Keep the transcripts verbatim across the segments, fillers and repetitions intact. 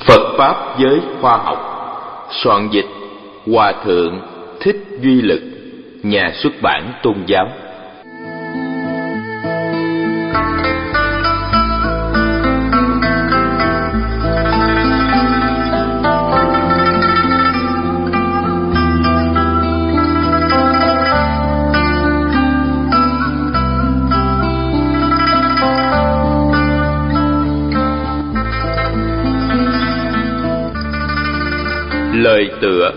Phật Pháp với khoa học. Soạn dịch Hòa Thượng Thích Duy Lực, nhà xuất bản Tôn giáo. Lời tựa.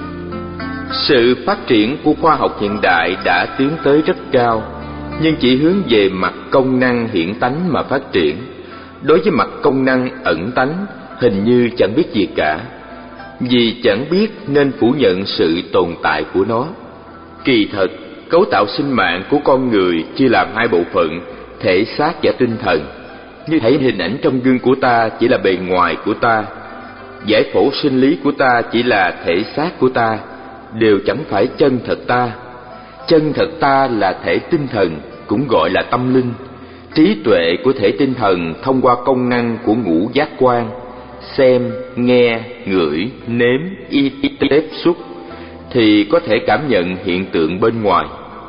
Sự phát triển của khoa học hiện đại đã tiến tới rất cao, nhưng chỉ hướng về mặt công năng hiển tánh mà phát triển. Đối với mặt công năng ẩn tánh, hình như chẳng biết gì cả. Vì chẳng biết nên phủ nhận sự tồn tại của nó. Kỳ thật, cấu tạo sinh mạng của con người chia làm hai bộ phận, thể xác và tinh thần. Như thấy hình ảnh trong gương của ta chỉ là bề ngoài của ta, giải phẫu sinh lý của ta chỉ là thể xác của ta, đều chẳng phải chân thật ta. Chân thật ta là thể tinh thần, cũng gọi là tâm linh. Trí tuệ của thể tinh thần thông qua công năng của ngũ giác quan, xem, nghe, ngửi, nếm, y, tiếp xúc, thì có thể cảm nhận hiện tượng bên ngoài.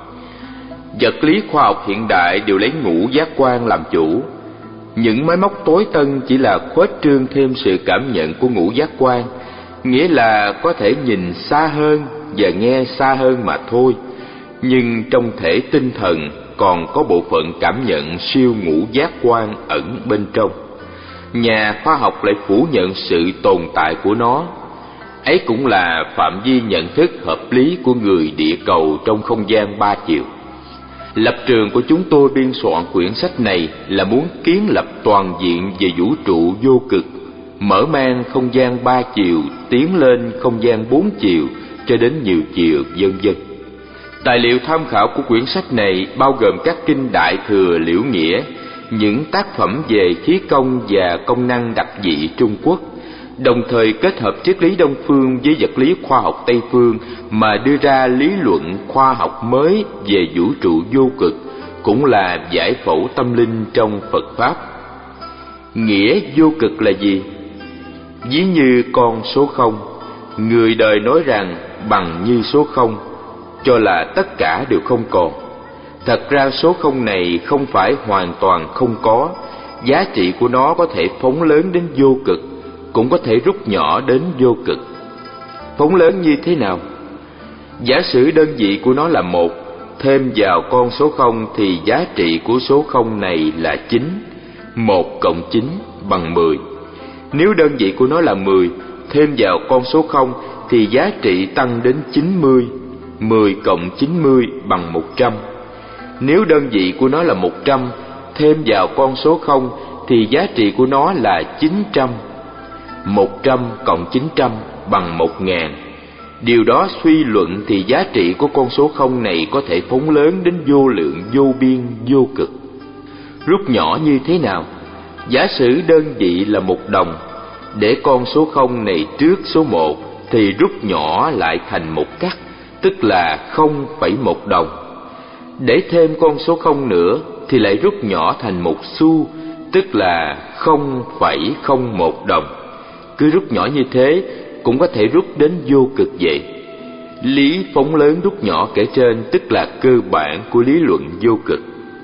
Vật lý khoa học hiện đại đều lấy ngũ giác quan làm chủ. Những máy móc tối tân chỉ là khuếch trương thêm sự cảm nhận của ngũ giác quan, nghĩa là có thể nhìn xa hơn và nghe xa hơn mà thôi. Nhưng trong thể tinh thần còn có bộ phận cảm nhận siêu ngũ giác quan ẩn bên trong. Nhà khoa học lại phủ nhận sự tồn tại của nó. Ấy cũng là phạm vi nhận thức hợp lý của người địa cầu trong không gian ba chiều. Lập trường của chúng tôi biên soạn quyển sách này là muốn kiến lập toàn diện về vũ trụ vô cực, mở mang không gian ba chiều, tiến lên không gian bốn chiều, cho đến nhiều chiều, vân vân. Tài liệu tham khảo của quyển sách này bao gồm các kinh Đại Thừa Liễu Nghĩa, những tác phẩm về khí công và công năng đặc dị Trung Quốc, đồng thời kết hợp triết lý Đông phương với vật lý khoa học Tây phương mà đưa ra lý luận khoa học mới về vũ trụ vô cực, cũng là giải phẫu tâm linh trong Phật Pháp. Nghĩa vô cực là gì? Ví như con số không, người đời nói rằng bằng như số không, cho là tất cả đều không còn. Thật ra số không này không phải hoàn toàn không có, giá trị của nó có thể phóng lớn đến vô cực, cũng có thể rút nhỏ đến vô cực. Phóng lớn như thế nào? Giả sử đơn vị của nó là một, thêm vào con số không thì giá trị của số không này là chín. Một cộng chín bằng mười. Nếu đơn vị của nó là mười, thêm vào con số không thì giá trị tăng đến chín mươi. Mười cộng chín mươi bằng một trăm. Nếu đơn vị của nó là một trăm, thêm vào con số không thì giá trị của nó là chín trăm. Một trăm cộng chín trăm bằng một ngàn. Điều đó suy luận thì giá trị của con số không này có thể phóng lớn đến vô lượng, vô biên, vô cực. Rút nhỏ như thế nào? Giả sử đơn vị là một đồng, để con số không này trước số một thì rút nhỏ lại thành một cắt, tức là không phẩy một đồng. Để thêm con số không nữa thì lại rút nhỏ thành một xu, tức là không phẩy không một đồng. Cứ rút nhỏ như thế cũng có thể rút đến vô cực vậy. Lý phóng lớn rút nhỏ kể trên tức là cơ bản của lý luận vô cực.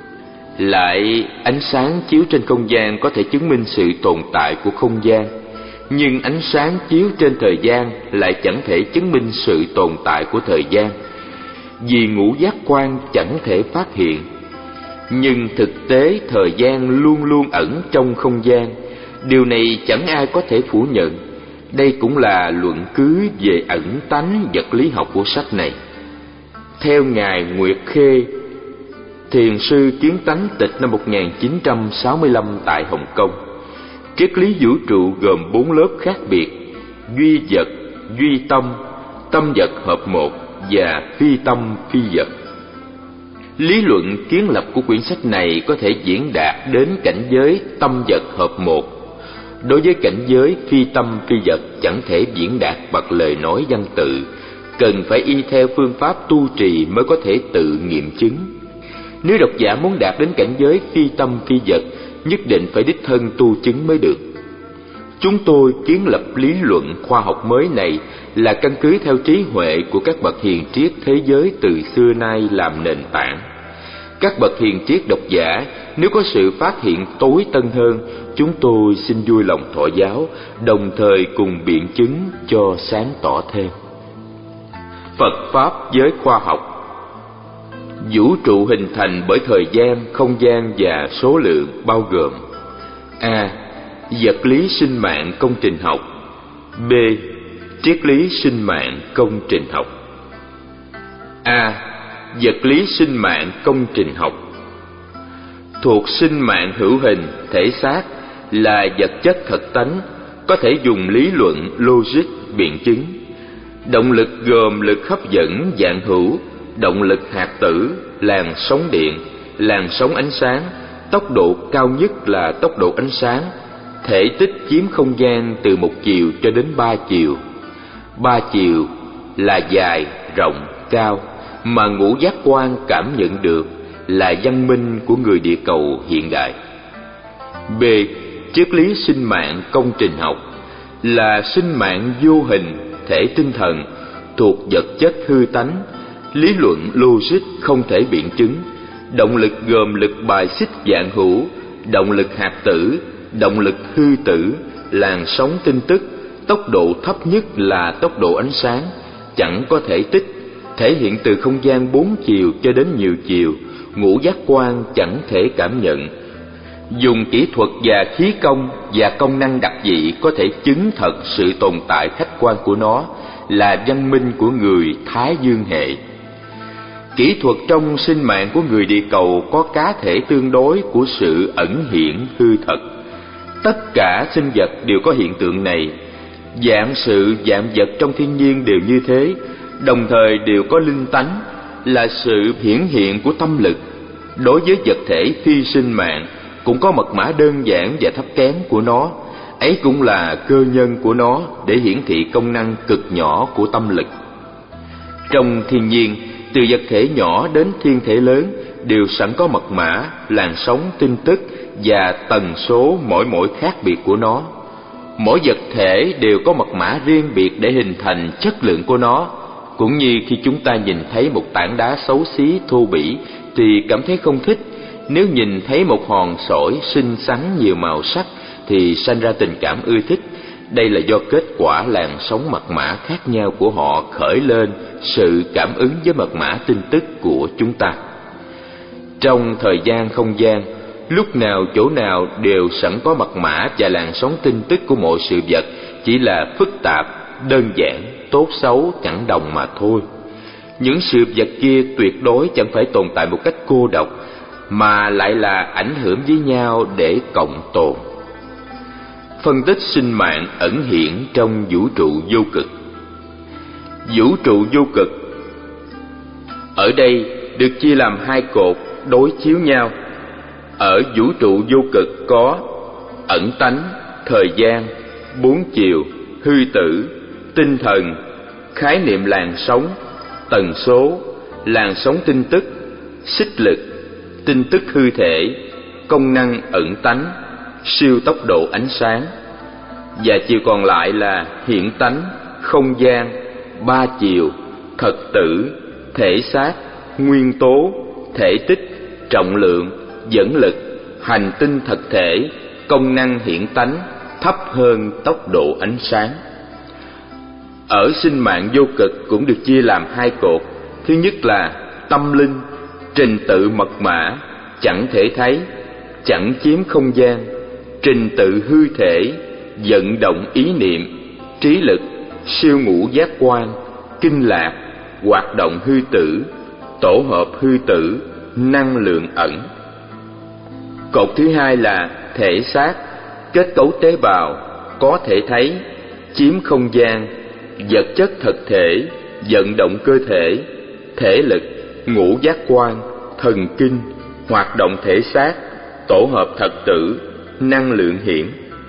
Lại, ánh sáng chiếu trên không gian có thể chứng minh sự tồn tại của không gian, nhưng ánh sáng chiếu trên thời gian lại chẳng thể chứng minh sự tồn tại của thời gian, vì ngũ giác quan chẳng thể phát hiện. Nhưng thực tế thời gian luôn luôn ẩn trong không gian, điều này chẳng ai có thể phủ nhận. Đây cũng là luận cứ về ẩn tánh vật lý học của sách này. Theo Ngài Nguyệt Khê, thiền sư kiến tánh tịch năm một nghìn chín trăm sáu mươi lăm tại Hồng Kông, triết lý vũ trụ gồm bốn lớp khác biệt: duy vật, duy tâm, tâm vật hợp một và phi tâm phi vật. Lý luận kiến lập của quyển sách này có thể diễn đạt đến cảnh giới tâm vật hợp một. Đối với cảnh giới phi tâm phi vật chẳng thể diễn đạt bằng lời nói văn tự, cần phải y theo phương pháp tu trì mới có thể tự nghiệm chứng. Nếu độc giả muốn đạt đến cảnh giới phi tâm phi vật, nhất định phải đích thân tu chứng mới được. Chúng tôi kiến lập lý luận khoa học mới này là căn cứ theo trí huệ của các bậc hiền triết thế giới từ xưa nay làm nền tảng. Các bậc hiền triết độc giả, nếu có sự phát hiện tối tân hơn, chúng tôi xin vui lòng thọ giáo, đồng thời cùng biện chứng cho sáng tỏ thêm. Phật Pháp với khoa học. Vũ trụ hình thành bởi thời gian, không gian và số lượng, bao gồm: A. Vật lý sinh mạng công trình học. B. Triết lý sinh mạng công trình học. A. Vật lý sinh mạng công trình học. Thuộc sinh mạng hữu hình, thể xác, là vật chất thật tánh, có thể dùng lý luận, logic biện chứng. Động lực gồm lực hấp dẫn dạng hữu, động lực hạt tử, làn sóng điện, làn sóng ánh sáng, tốc độ cao nhất là tốc độ ánh sáng, thể tích chiếm không gian từ một chiều cho đến ba chiều. Ba chiều là dài, rộng, cao, mà ngũ giác quan cảm nhận được là văn minh của người địa cầu hiện đại. B. Triết lý sinh mạng công trình học, là sinh mạng vô hình, thể tinh thần, thuộc vật chất hư tánh, lý luận logic không thể biện chứng. Động lực gồm lực bài xích dạng hữu, động lực hạt tử, động lực hư tử, làn sóng tin tức, tốc độ thấp nhất là tốc độ ánh sáng, chẳng có thể tích, thể hiện từ không gian bốn chiều cho đến nhiều chiều, ngũ giác quan chẳng thể cảm nhận. Dùng kỹ thuật và khí công và công năng đặc dị có thể chứng thật sự tồn tại khách quan của nó, là văn minh của người Thái Dương hệ. Kỹ thuật trong sinh mạng của người địa cầu có cá thể tương đối của sự ẩn hiện hư thật. Tất cả sinh vật đều có hiện tượng này. Dạng sự dạng vật trong thiên nhiên đều như thế, đồng thời đều có linh tánh, là sự hiển hiện của tâm lực. Đối với vật thể phi sinh mạng cũng có mật mã đơn giản và thấp kém của nó, ấy cũng là cơ nhân của nó để hiển thị công năng cực nhỏ của tâm lực. Trong thiên nhiên, từ vật thể nhỏ đến thiên thể lớn đều sẵn có mật mã, làn sóng tin tức và tần số mỗi mỗi khác biệt của nó. Mỗi vật thể đều có mật mã riêng biệt để hình thành chất lượng của nó. Cũng như khi chúng ta nhìn thấy một tảng đá xấu xí thô bỉ thì cảm thấy không thích, nếu nhìn thấy một hòn sỏi xinh xắn nhiều màu sắc thì sanh ra tình cảm ưa thích. Đây là do kết quả làn sóng mật mã khác nhau của họ khởi lên sự cảm ứng với mật mã tin tức của chúng ta. Trong thời gian không gian, lúc nào chỗ nào đều sẵn có mật mã và làn sóng tin tức của mọi sự vật, chỉ là phức tạp, đơn giản, tốt xấu chẳng đồng mà thôi. Những sự vật kia tuyệt đối chẳng phải tồn tại một cách cô độc, mà lại là ảnh hưởng với nhau để cộng tồn. Phân tích sinh mạng ẩn hiện trong vũ trụ vô cực. Vũ trụ vô cực ở đây được chia làm hai cột đối chiếu nhau. Ở vũ trụ vô cực có ẩn tánh, thời gian, bốn chiều, hư tử, tinh thần, khái niệm làn sóng, tần số, làn sóng tin tức, xích lực, tin tức hư thể, công năng ẩn tánh, siêu tốc độ ánh sáng. Và chiều còn lại là hiện tánh, không gian, ba chiều, thật tử, thể xác, nguyên tố, thể tích, trọng lượng, dẫn lực, hành tinh thực thể, công năng hiện tánh, thấp hơn tốc độ ánh sáng. Ở sinh mạng vô cực cũng được chia làm hai cột. Thứ nhất là tâm linh, trình tự mật mã, chẳng thể thấy, chẳng chiếm không gian, trình tự hư thể, vận động ý niệm, trí lực, siêu ngũ giác quan, kinh lạc, hoạt động hư tử, tổ hợp hư tử, năng lượng ẩn. Cột thứ hai là thể xác, kết cấu tế bào, có thể thấy, chiếm không gian, vật chất thực thể, vận động cơ thể, thể lực, ngũ giác quan, thần kinh, hoạt động thể xác, tổ hợp thật tử, năng lượng hiển.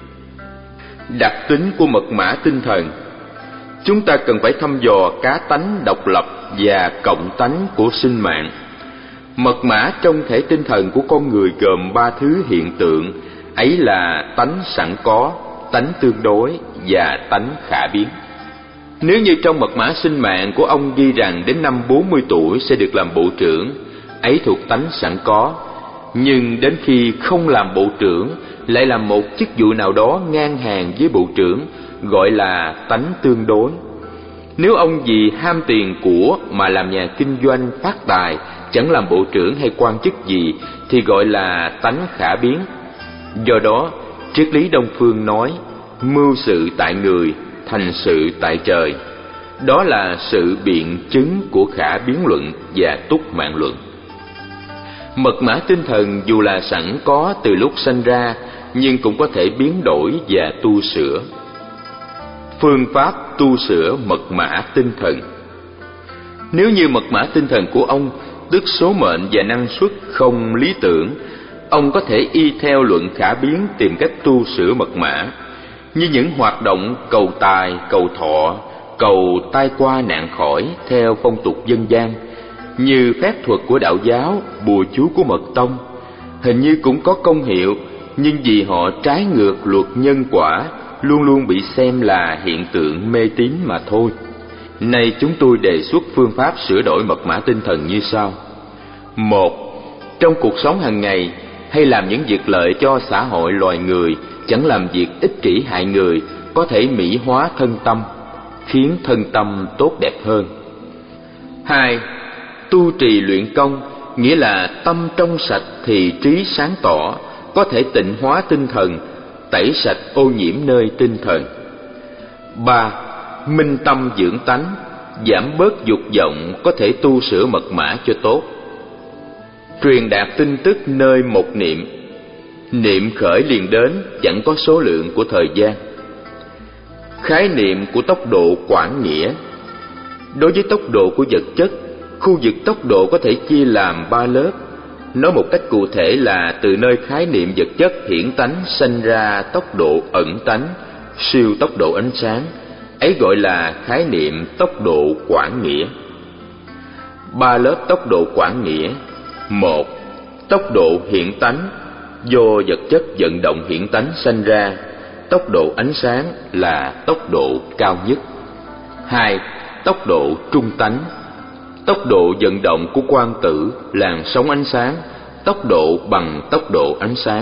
Đặc tính của mật mã tinh thần. Chúng ta cần phải thăm dò cá tánh độc lập và cộng tánh của sinh mạng. Mật mã trong thể tinh thần của con người gồm ba thứ hiện tượng, ấy là tánh sẵn có, tánh tương đối và tánh khả biến. Nếu như trong mật mã sinh mạng của ông ghi rằng đến năm bốn mươi tuổi sẽ được làm bộ trưởng, ấy thuộc tánh sẵn có, nhưng đến khi không làm bộ trưởng lại làm một chức vụ nào đó ngang hàng với bộ trưởng, gọi là tánh tương đối. Nếu ông vì ham tiền của mà làm nhà kinh doanh phát tài, chẳng làm bộ trưởng hay quan chức gì, thì gọi là tánh khả biến. Do đó, triết lý Đông phương nói mưu sự tại người, thành sự tại trời. Đó là sự biện chứng của khả biến luận và túc mạng luận. Mật mã tinh thần dù là sẵn có từ lúc sanh ra, nhưng cũng có thể biến đổi và tu sửa. Phương pháp tu sửa mật mã tinh thần. Nếu như mật mã tinh thần của ông, tức số mệnh và năng suất không lý tưởng, ông có thể y theo luận khả biến tìm cách tu sửa mật mã, như những hoạt động cầu tài, cầu thọ, cầu tai qua nạn khỏi theo phong tục dân gian, như phép thuật của đạo giáo, bùa chú của mật tông. Hình như cũng có công hiệu, nhưng vì họ trái ngược luật nhân quả, luôn luôn bị xem là hiện tượng mê tín mà thôi. Nay chúng tôi đề xuất phương pháp sửa đổi mật mã tinh thần như sau. Một, trong cuộc sống hàng ngày, hay làm những việc lợi cho xã hội loài người, chẳng làm việc ích kỷ hại người, có thể mỹ hóa thân tâm, khiến thân tâm tốt đẹp hơn. Hai, tu trì luyện công, nghĩa là tâm trong sạch thì trí sáng tỏ, có thể tịnh hóa tinh thần, tẩy sạch ô nhiễm nơi tinh thần. Ba, minh tâm dưỡng tánh, giảm bớt dục vọng, có thể tu sửa mật mã cho tốt. Truyền đạt tin tức nơi một niệm, niệm khởi liền đến, chẳng có số lượng của thời gian. Khái niệm của tốc độ quảng nghĩa. Đối với tốc độ của vật chất, khu vực tốc độ có thể chia làm ba lớp. Nói một cách cụ thể là từ nơi khái niệm vật chất hiển tánh sanh ra tốc độ ẩn tánh, siêu tốc độ ánh sáng, ấy gọi là khái niệm tốc độ quảng nghĩa. Ba lớp tốc độ quảng nghĩa. Một, tốc độ hiển tánh, do vật chất vận động hiển tánh sanh ra, tốc độ ánh sáng là tốc độ cao nhất. Hai, tốc độ trung tánh, tốc độ vận động của quang tử, làn sóng ánh sáng, tốc độ bằng tốc độ ánh sáng.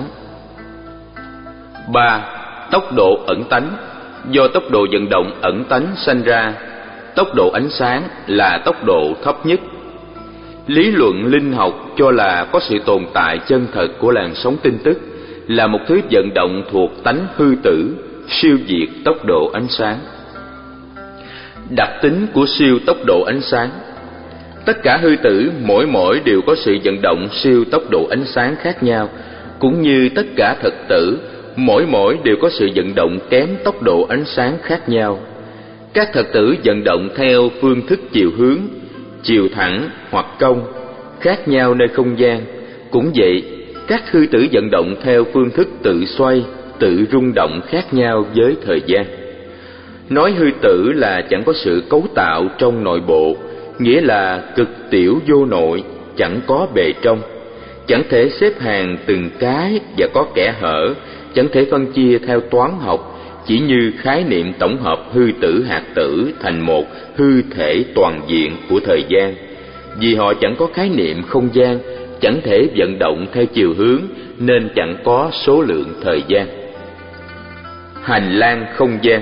Ba, tốc độ ẩn tánh, do tốc độ vận động ẩn tánh sanh ra, tốc độ ánh sáng là tốc độ thấp nhất. Lý luận linh học cho là có sự tồn tại chân thật của làn sóng tin tức, là một thứ vận động thuộc tánh hư tử, siêu việt tốc độ ánh sáng. Đặc tính của siêu tốc độ ánh sáng. Tất cả hư tử mỗi mỗi đều có sự vận động siêu tốc độ ánh sáng khác nhau, cũng như tất cả thật tử mỗi mỗi đều có sự vận động kém tốc độ ánh sáng khác nhau. Các thật tử vận động theo phương thức chiều hướng, chiều thẳng hoặc cong, khác nhau nơi không gian. Cũng vậy, các hư tử vận động theo phương thức tự xoay, tự rung động khác nhau với thời gian. Nói hư tử là chẳng có sự cấu tạo trong nội bộ, nghĩa là cực tiểu vô nội, chẳng có bề trong, chẳng thể xếp hàng từng cái và có kẽ hở, chẳng thể phân chia theo toán học, chỉ như khái niệm tổng hợp hư tử hạt tử thành một hư thể toàn diện của thời gian. Vì họ chẳng có khái niệm không gian, chẳng thể vận động theo chiều hướng, nên chẳng có số lượng thời gian. Hành lang không gian.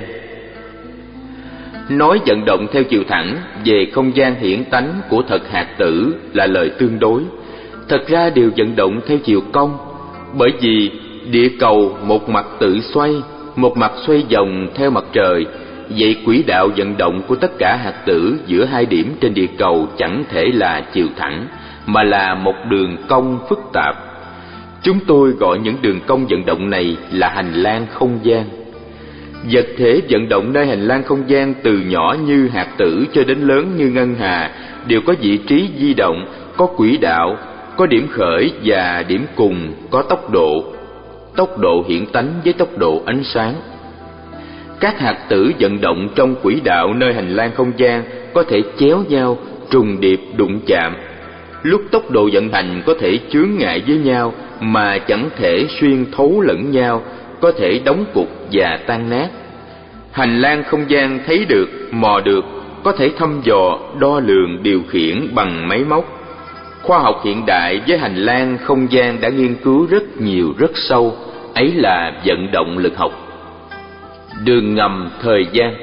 Nói vận động theo chiều thẳng về không gian hiển tánh của thật hạt tử là lời tương đối. Thật ra đều vận động theo chiều cong, bởi vì địa cầu một mặt tự xoay, một mặt xoay vòng theo mặt trời. Vậy quỹ đạo vận động của tất cả hạt tử giữa hai điểm trên địa cầu chẳng thể là chiều thẳng, mà là một đường cong phức tạp. Chúng tôi gọi những đường cong vận động này là hành lang không gian. Vật thể vận động nơi hành lang không gian từ nhỏ như hạt tử cho đến lớn như ngân hà đều có vị trí di động, có quỹ đạo, có điểm khởi và điểm cùng, có tốc độ. Tốc độ hiển tánh với tốc độ ánh sáng. Các hạt tử vận động trong quỹ đạo nơi hành lang không gian có thể chéo nhau, trùng điệp đụng chạm. Lúc tốc độ vận hành có thể chướng ngại với nhau mà chẳng thể xuyên thấu lẫn nhau, có thể đóng cục và tan nát. Hành lang không gian thấy được, mò được, có thể thăm dò, đo lường, điều khiển bằng máy móc. Khoa học hiện đại với hành lang không gian đã nghiên cứu rất nhiều, rất sâu, ấy là vận động lực học. Đường ngầm thời gian.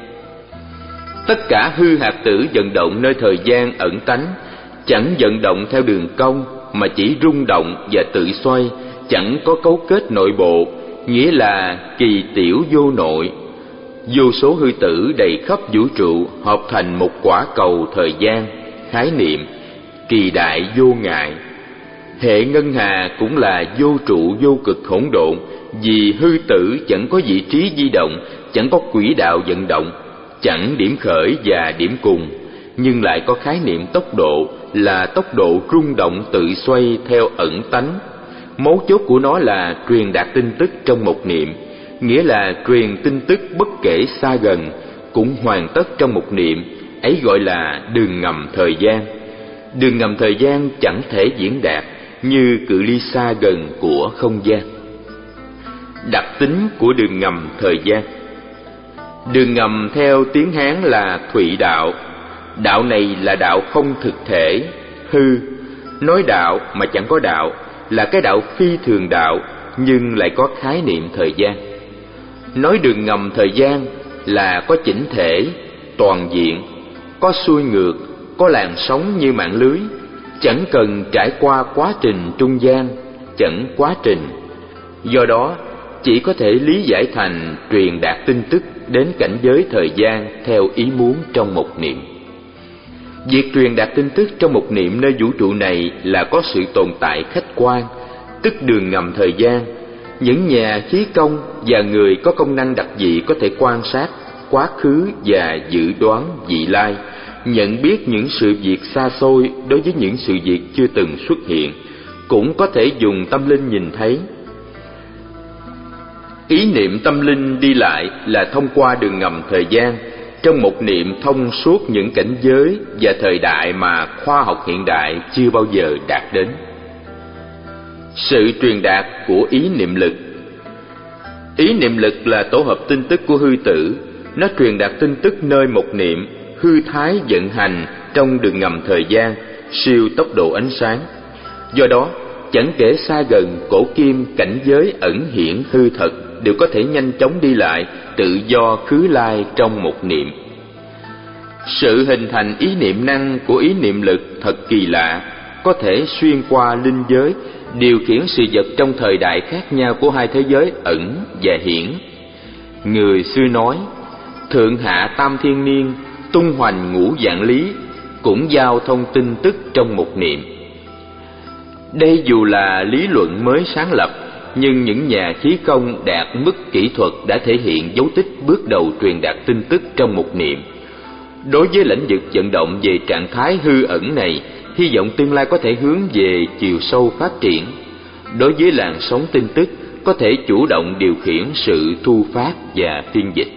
Tất cả hư hạt tử vận động nơi thời gian ẩn tánh, chẳng vận động theo đường cong mà chỉ rung động và tự xoay, chẳng có cấu kết nội bộ, nghĩa là kỳ tiểu vô nội. Vô số hư tử đầy khắp vũ trụ hợp thành một quả cầu thời gian, khái niệm kỳ đại vô ngại. Hệ ngân hà cũng là vô trụ vô cực hỗn độn, vì hư tử chẳng có vị trí di động, chẳng có quỹ đạo vận động, chẳng điểm khởi và điểm cùng, nhưng lại có khái niệm tốc độ là tốc độ rung động tự xoay theo ẩn tánh. Mấu chốt của nó là truyền đạt tin tức trong một niệm, nghĩa là truyền tin tức bất kể xa gần, cũng hoàn tất trong một niệm, ấy gọi là đường ngầm thời gian. Đường ngầm thời gian chẳng thể diễn đạt như cự ly xa gần của không gian. Đặc tính của đường ngầm thời gian. Đường ngầm theo tiếng Hán là thụy đạo. Đạo này là đạo không thực thể, hư. Nói đạo mà chẳng có đạo là cái đạo phi thường đạo, nhưng lại có khái niệm thời gian. Nói đường ngầm thời gian là có chỉnh thể, toàn diện, có xuôi ngược, có làn sóng như mạng lưới, chẳng cần trải qua quá trình trung gian, chẳng quá trình. Do đó, chỉ có thể lý giải thành truyền đạt tin tức đến cảnh giới thời gian theo ý muốn trong một niệm. Việc truyền đạt tin tức trong một niệm nơi vũ trụ này là có sự tồn tại khách quan, tức đường ngầm thời gian. Những nhà khí công và người có công năng đặc dị có thể quan sát quá khứ và dự đoán vị lai, nhận biết những sự việc xa xôi đối với những sự việc chưa từng xuất hiện, cũng có thể dùng tâm linh nhìn thấy. Ý niệm tâm linh đi lại là thông qua đường ngầm thời gian, trong một niệm thông suốt những cảnh giới và thời đại mà khoa học hiện đại chưa bao giờ đạt đến. Sự truyền đạt của ý niệm lực. Ý niệm lực là tổ hợp tin tức của hư tử. Nó truyền đạt tin tức nơi một niệm, hư thái vận hành trong đường ngầm thời gian, siêu tốc độ ánh sáng. Do đó, chẳng kể xa gần, cổ kim, cảnh giới ẩn hiển hư thật đều có thể nhanh chóng đi lại, tự do khứ lai trong một niệm. Sự hình thành ý niệm năng của ý niệm lực thật kỳ lạ, có thể xuyên qua linh giới, điều khiển sự vật trong thời đại khác nhau của hai thế giới ẩn và hiển. Người xưa nói, thượng hạ tam thiên niên, tung hoành ngũ vạn lý, cũng giao thông tin tức trong một niệm. Đây dù là lý luận mới sáng lập, nhưng những nhà khí công đạt mức kỹ thuật đã thể hiện dấu tích bước đầu truyền đạt tin tức trong một niệm. Đối với lĩnh vực vận động về trạng thái hư ẩn này, hy vọng tương lai có thể hướng về chiều sâu phát triển. Đối với làn sóng tin tức, có thể chủ động điều khiển sự thu phát và phiên dịch.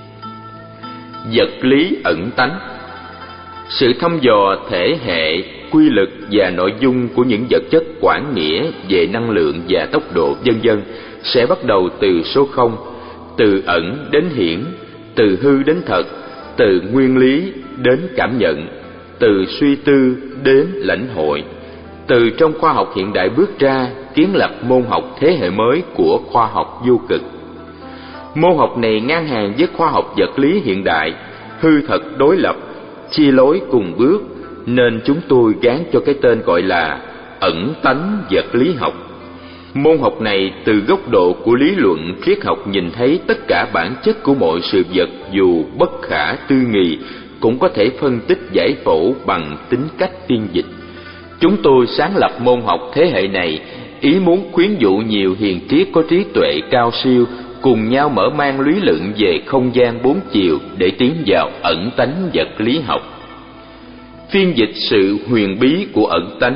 Vật lý ẩn tánh. Sự thăm dò thể hệ, quy luật và nội dung của những vật chất quảng nghĩa về năng lượng và tốc độ vân vân sẽ bắt đầu từ số không, từ ẩn đến hiển, từ hư đến thật, từ nguyên lý đến cảm nhận, từ suy tư đến lãnh hội. Từ trong khoa học hiện đại bước ra, kiến lập môn học thế hệ mới của khoa học vô cực. Môn học này ngang hàng với khoa học vật lý hiện đại, hư thật đối lập, chia lối cùng bước, nên chúng tôi gán cho cái tên gọi là ẩn tánh vật lý học. Môn học này từ góc độ của lý luận triết học nhìn thấy tất cả bản chất của mọi sự vật dù bất khả tư nghị, cũng có thể phân tích giải phẫu bằng tính cách phiên dịch. Chúng tôi sáng lập môn học thế hệ này, ý muốn khuyến dụ nhiều hiền triết có trí tuệ cao siêu cùng nhau mở mang lý luận về không gian bốn chiều để tiến vào ẩn tánh vật lý học. Phiên dịch sự huyền bí của ẩn tánh.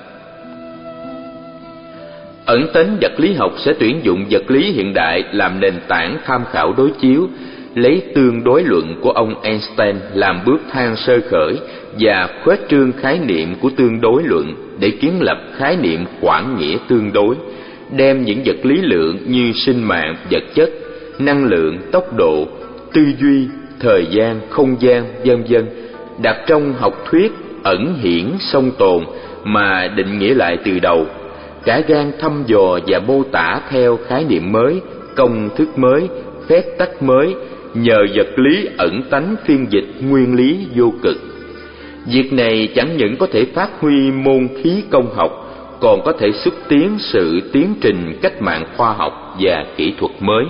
Ẩn tánh vật lý học sẽ tuyển dụng vật lý hiện đại làm nền tảng tham khảo đối chiếu, lấy tương đối luận của ông Einstein làm bước thang sơ khởi và khuếch trương khái niệm của tương đối luận để kiến lập khái niệm quảng nghĩa tương đối, đem những vật lý lượng như sinh mạng, vật chất, năng lượng, tốc độ, tư duy, thời gian, không gian, vân vân, đặt trong học thuyết ẩn hiển song tồn mà định nghĩa lại từ đầu, cả gan thăm dò và mô tả theo khái niệm mới, công thức mới, phép tắc mới, nhờ vật lý ẩn tánh phiên dịch nguyên lý vô cực. Việc này chẳng những có thể phát huy môn khí công học, còn có thể xúc tiến sự tiến trình cách mạng khoa học và kỹ thuật mới.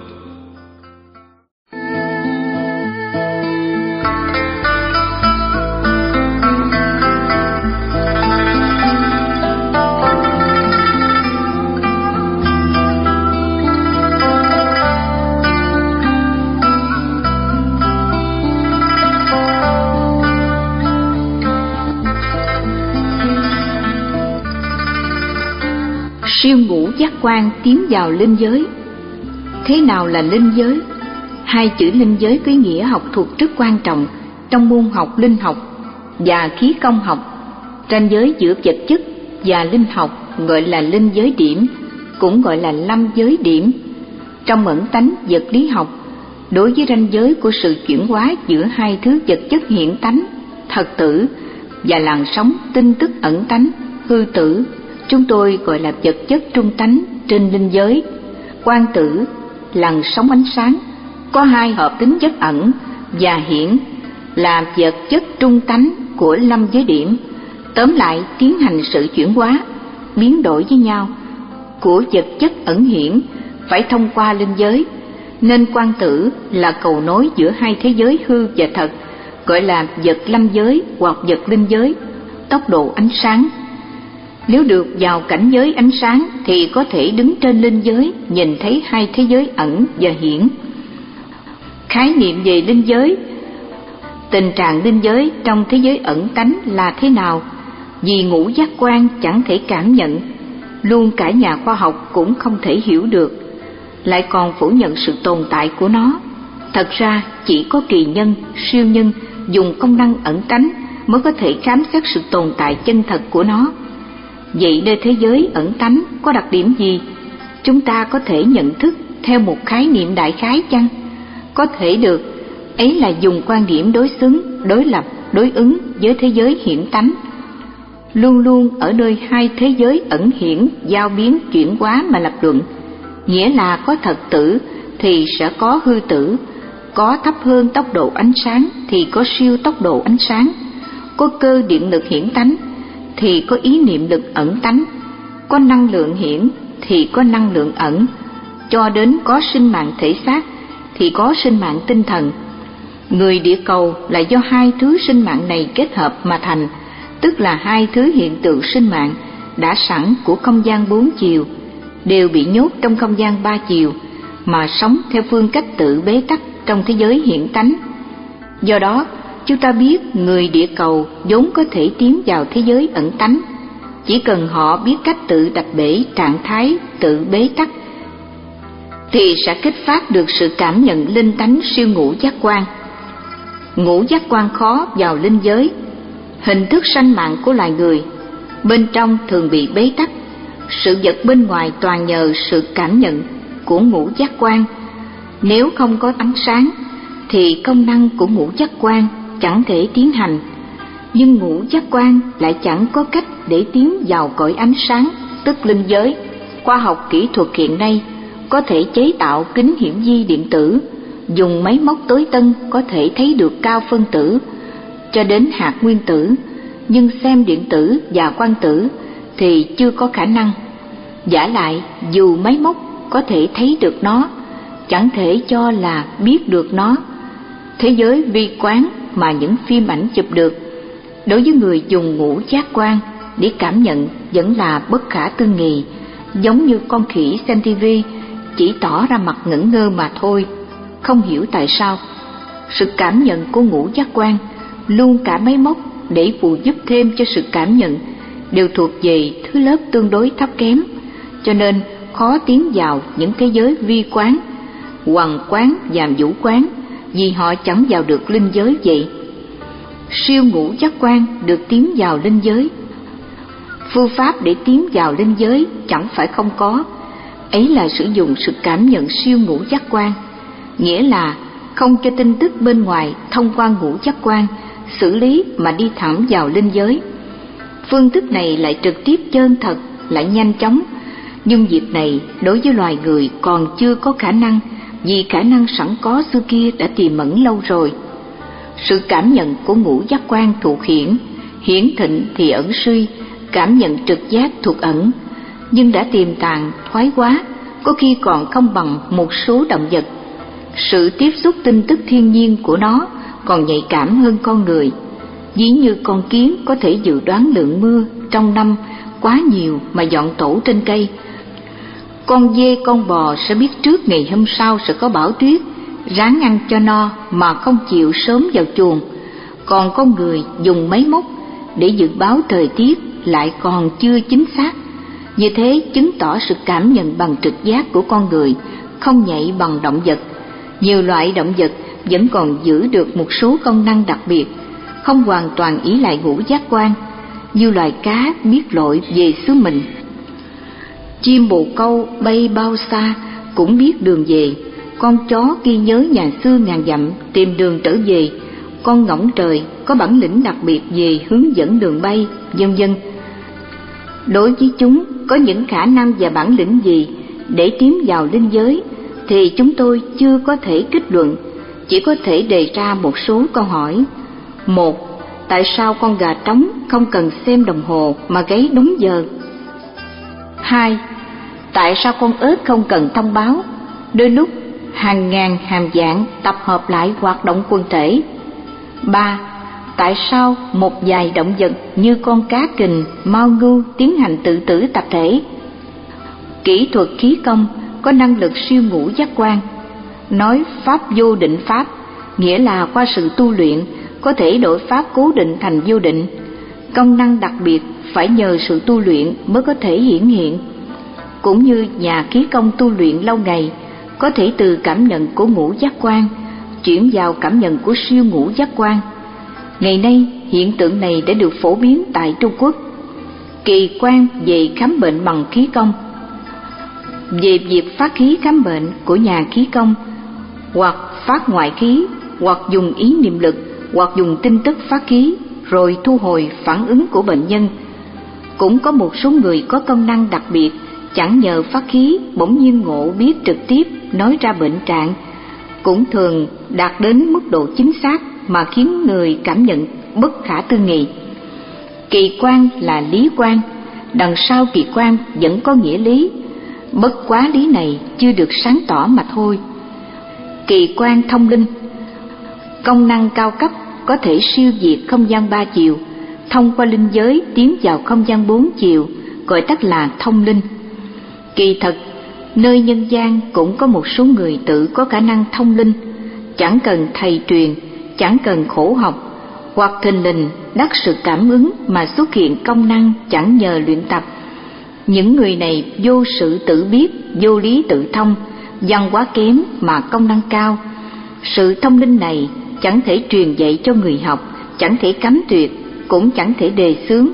Siêu ngũ giác quan tiến vào linh giới. Thế nào là linh giới? Hai chữ linh giới có ý nghĩa học thuật rất quan trọng trong môn học linh học và khí công học. Ranh giới giữa vật chất và linh học gọi là linh giới điểm, cũng gọi là lâm giới điểm. Trong ẩn tánh vật lý học, đối với ranh giới của sự chuyển hóa giữa hai thứ vật chất hiện tánh, thật tử, và làn sóng tin tức ẩn tánh, hư tử, chúng tôi gọi là vật chất trung tánh trên linh giới. Quang tử, làn sóng ánh sáng, có hai hợp tính chất ẩn và hiển, là vật chất trung tánh của lâm giới điểm. Tóm lại, tiến hành sự chuyển hóa, biến đổi với nhau của vật chất ẩn hiển phải thông qua linh giới, nên quang tử là cầu nối giữa hai thế giới hư và thật, gọi là vật lâm giới hoặc vật linh giới, tốc độ ánh sáng. Nếu được vào cảnh giới ánh sáng thì có thể đứng trên linh giới, nhìn thấy hai thế giới ẩn và hiển. Khái niệm về linh giới. Tình trạng linh giới trong thế giới ẩn tánh là thế nào? Vì ngũ giác quan chẳng thể cảm nhận, luôn cả nhà khoa học cũng không thể hiểu được, lại còn phủ nhận sự tồn tại của nó. Thật ra chỉ có kỳ nhân, siêu nhân dùng công năng ẩn tánh mới có thể khám xét sự tồn tại chân thật của nó. Vậy nơi thế giới ẩn tánh có đặc điểm gì? Chúng ta có thể nhận thức theo một khái niệm đại khái chăng? Có thể được, ấy là dùng quan điểm đối xứng, đối lập, đối ứng với thế giới hiển tánh. Luôn luôn ở nơi hai thế giới ẩn hiển giao biến chuyển hóa mà lập luận, nghĩa là có thật tử thì sẽ có hư tử, có thấp hơn tốc độ ánh sáng thì có siêu tốc độ ánh sáng, có cơ điện lực hiển tánh thì có ý niệm lực ẩn tánh, có năng lượng hiển thì có năng lượng ẩn, cho đến có sinh mạng thể xác thì có sinh mạng tinh thần. Người địa cầu là do hai thứ sinh mạng này kết hợp mà thành, tức là hai thứ hiện tượng sinh mạng đã sẵn của không gian bốn chiều, đều bị nhốt trong không gian ba chiều, mà sống theo phương cách tự bế tắc trong thế giới hiển tánh. Do đó, chúng ta biết người địa cầu vốn có thể tiến vào thế giới ẩn tánh, chỉ cần họ biết cách tự đập bể trạng thái tự bế tắc, thì sẽ kích phát được sự cảm nhận linh tánh siêu ngũ giác quan. Ngũ giác quan khó vào linh giới. Hình thức sanh mạng của loài người bên trong thường bị bế tắc, sự vật bên ngoài toàn nhờ sự cảm nhận của ngũ giác quan. Nếu không có ánh sáng thì công năng của ngũ giác quan chẳng thể tiến hành, nhưng ngũ giác quan lại chẳng có cách để tiến vào cõi ánh sáng, tức linh giới. Khoa học kỹ thuật hiện nay có thể chế tạo kính hiển vi điện tử, dùng máy móc tối tân có thể thấy được cao phân tử cho đến hạt nguyên tử, nhưng xem điện tử và quang tử thì chưa có khả năng. Vả lại, dù máy móc có thể thấy được nó, chẳng thể cho là biết được nó. Thế giới vi quán mà những phim ảnh chụp được, đối với người dùng ngũ giác quan để cảm nhận vẫn là bất khả tư nghị, giống như con khỉ xem tivi chỉ tỏ ra mặt ngẩn ngơ mà thôi. Không hiểu tại sao sự cảm nhận của ngũ giác quan, luôn cả máy móc để phụ giúp thêm cho sự cảm nhận, đều thuộc về thứ lớp tương đối thấp kém, cho nên khó tiến vào những thế giới vi quán, hoằng quán và vũ quán, vì họ chẳng vào được linh giới vậy. Siêu ngũ giác quan được tiến vào linh giới. Phương pháp để tiến vào linh giới chẳng phải không có. ấy là sử dụng sự cảm nhận siêu ngũ giác quan, nghĩa là không cho tin tức bên ngoài thông qua ngũ giác quan xử lý mà đi thẳng vào linh giới. Phương thức này lại trực tiếp chân thật, lại nhanh chóng, nhưng việc này đối với loài người còn chưa có khả năng, vì khả năng sẵn có xưa kia đã tiềm ẩn lâu rồi. Sự cảm nhận của ngũ giác quan thuộc hiển, hiển thịnh thì ẩn suy, cảm nhận trực giác thuộc ẩn, nhưng đã tiềm tàng, thoái hóa, có khi còn không bằng một số động vật. Sự tiếp xúc tin tức thiên nhiên của nó còn nhạy cảm hơn con người. Ví như con kiến có thể dự đoán lượng mưa trong năm quá nhiều mà dọn tổ trên cây. Con dê, con bò sẽ biết trước ngày hôm sau sẽ có bão tuyết, ráng ăn cho no mà không chịu sớm vào chuồng. Còn con người dùng máy móc để dự báo thời tiết lại còn chưa chính xác. Như thế chứng tỏ sự cảm nhận bằng trực giác của con người không nhạy bằng động vật. Nhiều loại động vật vẫn còn giữ được một số công năng đặc biệt, không hoàn toàn ỷ lại ngũ giác quan, như loài cá biết lội về xứ mình. Chim bồ câu bay bao xa cũng biết đường về, con chó ghi nhớ nhà xưa ngàn dặm tìm đường trở về, con ngỗng trời có bản lĩnh đặc biệt về hướng dẫn đường bay, vân vân. Đối với chúng có những khả năng và bản lĩnh gì để tiến vào linh giới thì chúng tôi chưa có thể kết luận, chỉ có thể đề ra một số câu hỏi. Một, tại sao con gà trống không cần xem đồng hồ mà gáy đúng giờ? Hai, tại sao con ếch không cần thông báo, đôi lúc hàng ngàn hàm dạng tập hợp lại hoạt động quần thể? Ba, tại sao một vài động vật như con cá kình, mao ngưu tiến hành tự tử tập thể? Kỹ thuật khí công có năng lực siêu ngũ giác quan. Nói pháp vô định pháp, nghĩa là qua sự tu luyện có thể đổi pháp cố định thành vô định. Công năng đặc biệt phải nhờ sự tu luyện mới có thể hiển hiện. Cũng như nhà khí công tu luyện lâu ngày, có thể từ cảm nhận của ngũ giác quan chuyển vào cảm nhận của siêu ngũ giác quan. Ngày nay hiện tượng này đã được phổ biến tại Trung Quốc. Kỳ quan về khám bệnh bằng khí công. Về việc phát khí khám bệnh của nhà khí công, hoặc phát ngoại khí, hoặc dùng ý niệm lực, hoặc dùng tin tức phát khí rồi thu hồi phản ứng của bệnh nhân. Cũng có một số người có công năng đặc biệt, chẳng nhờ phát khí bỗng nhiên ngộ biết trực tiếp nói ra bệnh trạng, cũng thường đạt đến mức độ chính xác mà khiến người cảm nhận bất khả tư nghị. Kỳ quan là lý quan, đằng sau kỳ quan vẫn có nghĩa lý, bất quá lý này chưa được sáng tỏ mà thôi. Kỳ quan thông linh, công năng cao cấp có thể siêu việt không gian ba chiều, thông qua linh giới tiến vào không gian bốn chiều, gọi tắt là thông linh. Kỳ thật, nơi nhân gian cũng có một số người tự có khả năng thông linh, chẳng cần thầy truyền, chẳng cần khổ học, hoặc thình lình đắc sự cảm ứng mà xuất hiện công năng chẳng nhờ luyện tập. Những người này vô sự tự biết, vô lý tự thông, văn hóa kém mà công năng cao. Sự thông linh này chẳng thể truyền dạy cho người học, chẳng thể cấm tuyệt, cũng chẳng thể đề xướng.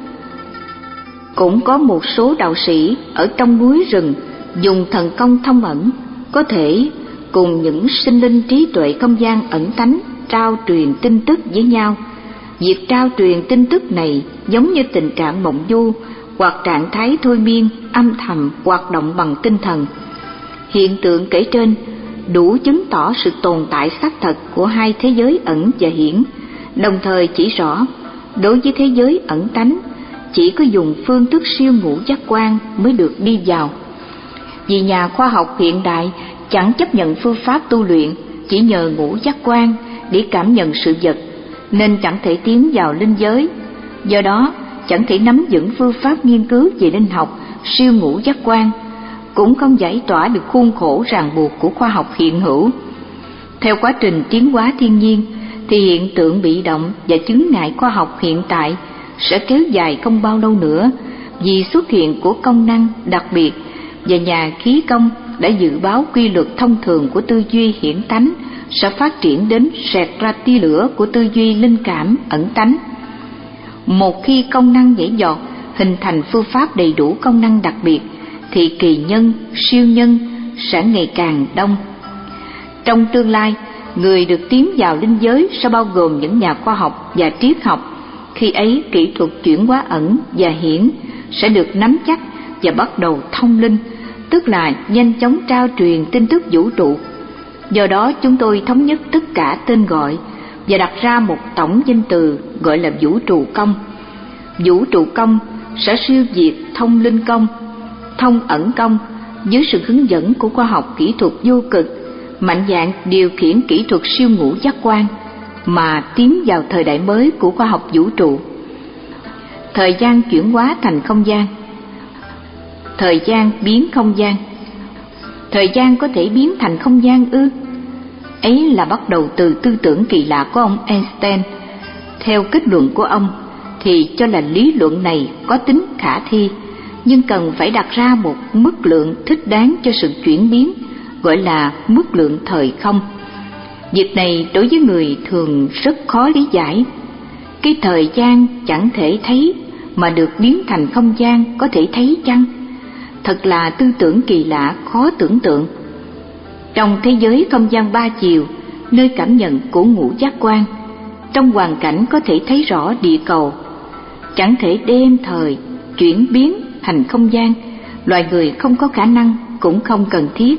Cũng có một số đạo sĩ ở trong núi rừng dùng thần công thông ẩn, có thể cùng những sinh linh trí tuệ không gian ẩn tánh trao truyền tin tức với nhau. Việc trao truyền tin tức này giống như tình trạng mộng du hoặc trạng thái thôi miên âm thầm hoạt động bằng tinh thần. Hiện tượng kể trên đủ chứng tỏ sự tồn tại xác thật của hai thế giới ẩn và hiển, đồng thời chỉ rõ đối với thế giới ẩn tánh chỉ có dùng phương thức siêu ngũ giác quan mới được đi vào. Vì nhà khoa học hiện đại chẳng chấp nhận phương pháp tu luyện chỉ nhờ ngũ giác quan để cảm nhận sự vật, nên chẳng thể tiến vào linh giới. Do đó chẳng thể nắm vững phương pháp nghiên cứu về linh học siêu ngũ giác quan, cũng không giải tỏa được khuôn khổ ràng buộc của khoa học hiện hữu. Theo quá trình tiến hóa thiên nhiên thì hiện tượng bị động và chứng ngại khoa học hiện tại sẽ kéo dài không bao lâu nữa, vì xuất hiện của công năng đặc biệt, và nhà khí công đã dự báo quy luật thông thường của tư duy hiển tánh sẽ phát triển đến xẹt ra tia lửa của tư duy linh cảm ẩn tánh. Một khi công năng nhảy giọt hình thành phương pháp đầy đủ công năng đặc biệt, thì kỳ nhân, siêu nhân sẽ ngày càng đông. Trong tương lai, người được tiến vào linh giới sẽ bao gồm những nhà khoa học và triết học. Khi ấy, kỹ thuật chuyển hóa ẩn và hiển sẽ được nắm chắc và bắt đầu thông linh, tức là nhanh chóng trao truyền tin tức vũ trụ. Do đó, chúng tôi thống nhất tất cả tên gọi và đặt ra một tổng danh từ gọi là vũ trụ công. Vũ trụ công sẽ siêu việt thông linh công, thông ẩn công dưới sự hướng dẫn của khoa học kỹ thuật vô cực, mạnh dạn điều khiển kỹ thuật siêu ngũ giác quan mà tiến vào thời đại mới của khoa học vũ trụ. Thời gian chuyển hóa thành không gian. Thời gian biến không gian. Thời gian có thể biến thành không gian ư? Ấy là bắt đầu từ tư tưởng kỳ lạ của ông Einstein. Theo kết luận của ông thì cho là lý luận này có tính khả thi, nhưng cần phải đặt ra một mức lượng thích đáng cho sự chuyển biến, gọi là mức lượng thời không. Việc này đối với người thường rất khó lý giải. Cái thời gian chẳng thể thấy mà được biến thành không gian có thể thấy chăng? Thật là tư tưởng kỳ lạ, khó tưởng tượng. Trong thế giới không gian ba chiều, nơi cảm nhận của ngũ giác quan, trong hoàn cảnh có thể thấy rõ địa cầu, chẳng thể đem thời chuyển biến thành không gian, loài người không có khả năng cũng không cần thiết.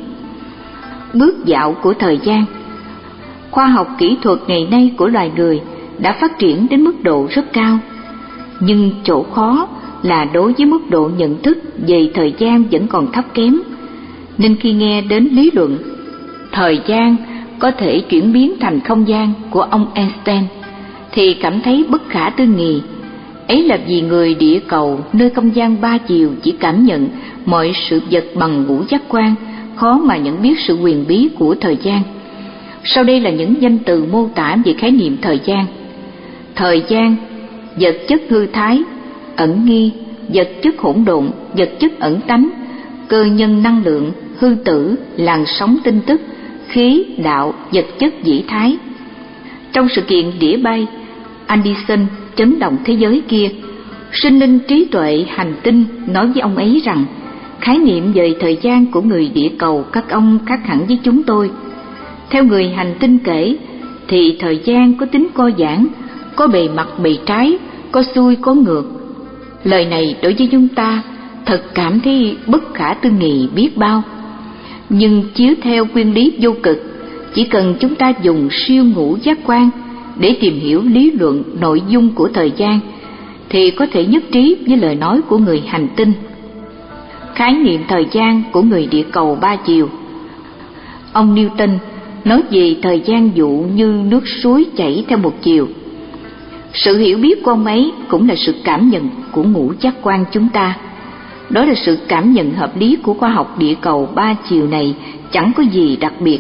Bước dạo của thời gian. Khoa học kỹ thuật ngày nay của loài người đã phát triển đến mức độ rất cao, nhưng chỗ khó là đối với mức độ nhận thức về thời gian vẫn còn thấp kém. Nên khi nghe đến lý luận thời gian có thể chuyển biến thành không gian của ông Einstein thì cảm thấy bất khả tư nghị. Ấy là vì người địa cầu nơi không gian ba chiều chỉ cảm nhận mọi sự vật bằng ngũ giác quan, khó mà nhận biết sự huyền bí của thời gian. Sau đây là những danh từ mô tả về khái niệm thời gian. Thời gian, vật chất hư thái, ẩn nghi, vật chất hỗn độn, vật chất ẩn tánh, cơ nhân năng lượng, hư tử, làn sóng tin tức, khí, đạo, vật chất dĩ thái. Trong sự kiện đĩa bay Anderson chấn động thế giới kia, sinh linh trí tuệ hành tinh nói với ông ấy rằng khái niệm về thời gian của người địa cầu các ông khác hẳn với chúng tôi. Theo người hành tinh kể thì thời gian có tính co giãn, có bề mặt bề trái, có xuôi có ngược. Lời này đối với chúng ta thật cảm thấy bất khả tư nghị biết bao. Nhưng chiếu theo nguyên lý vô cực, chỉ cần chúng ta dùng siêu ngũ giác quan để tìm hiểu lý luận nội dung của thời gian thì có thể nhất trí với lời nói của người hành tinh. Khái niệm thời gian của người địa cầu ba chiều. Ông Newton nói về thời gian dụ như nước suối chảy theo một chiều. Sự hiểu biết của ông ấy cũng là sự cảm nhận của ngũ giác quan chúng ta. Đó là sự cảm nhận hợp lý của khoa học địa cầu ba chiều này chẳng có gì đặc biệt.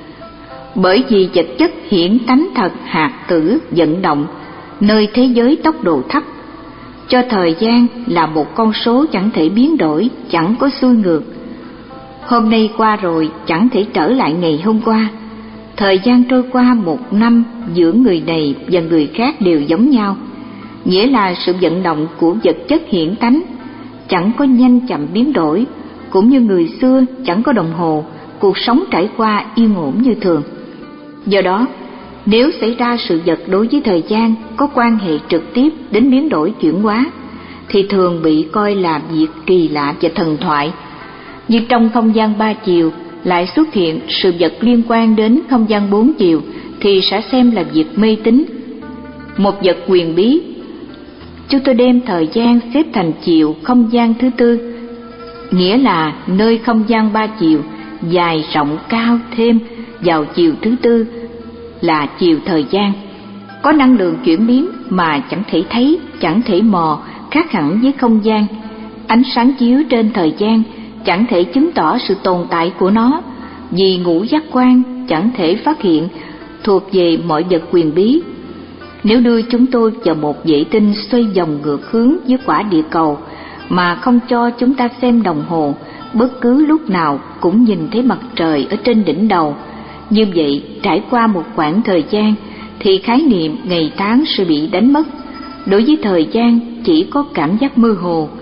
Bởi vì vật chất hiển tánh thật hạt tử vận động nơi thế giới tốc độ thấp, cho thời gian là một con số chẳng thể biến đổi, chẳng có xuôi ngược. Hôm nay qua rồi chẳng thể trở lại ngày hôm qua. Thời gian trôi qua một năm giữa người này và người khác đều giống nhau, nghĩa là sự vận động của vật chất hiển tánh chẳng có nhanh chậm biến đổi, cũng như người xưa chẳng có đồng hồ, cuộc sống trải qua yên ổn như thường. Do đó, nếu xảy ra sự vật đối với thời gian có quan hệ trực tiếp đến biến đổi chuyển hóa, thì thường bị coi là việc kỳ lạ và thần thoại. Như trong không gian ba chiều lại xuất hiện sự vật liên quan đến không gian bốn chiều thì sẽ xem là việc mê tín, một vật huyền bí. Chúng tôi đem thời gian xếp thành chiều không gian thứ tư, nghĩa là nơi không gian ba chiều dài rộng cao thêm vào chiều thứ tư là chiều thời gian, có năng lượng chuyển biến mà chẳng thể thấy, chẳng thể mò, khác hẳn với không gian. Ánh sáng chiếu trên thời gian chẳng thể chứng tỏ sự tồn tại của nó, vì ngũ giác quan chẳng thể phát hiện, thuộc về mọi vật huyền bí. Nếu đưa chúng tôi vào một vệ tinh xoay vòng ngược hướng với quả địa cầu mà không cho chúng ta xem đồng hồ, bất cứ lúc nào cũng nhìn thấy mặt trời ở trên đỉnh đầu, như vậy trải qua một khoảng thời gian thì khái niệm ngày tháng sẽ bị đánh mất. Đối với thời gian chỉ có cảm giác mơ hồ.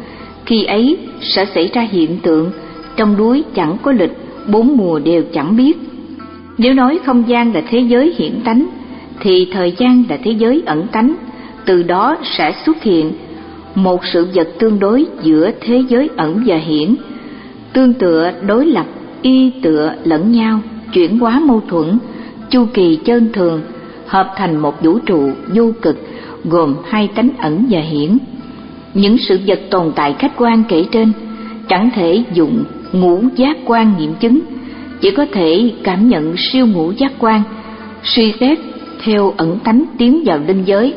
Khi ấy sẽ xảy ra hiện tượng trong núi chẳng có lịch, bốn mùa đều chẳng biết. Nếu nói không gian là thế giới hiển tánh, thì thời gian là thế giới ẩn tánh. Từ đó sẽ xuất hiện một sự vật tương đối giữa thế giới ẩn và hiển, tương tựa đối lập, y tựa lẫn nhau, chuyển hóa mâu thuẫn, chu kỳ chân thường, hợp thành một vũ trụ vô cực gồm hai tánh ẩn và hiển. Những sự vật tồn tại khách quan kể trên chẳng thể dụng ngũ giác quan nghiệm chứng, chỉ có thể cảm nhận siêu ngũ giác quan, suy xét theo ẩn tánh tiến vào linh giới.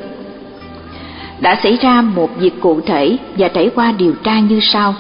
Đã xảy ra một việc cụ thể và trải qua điều tra như sau.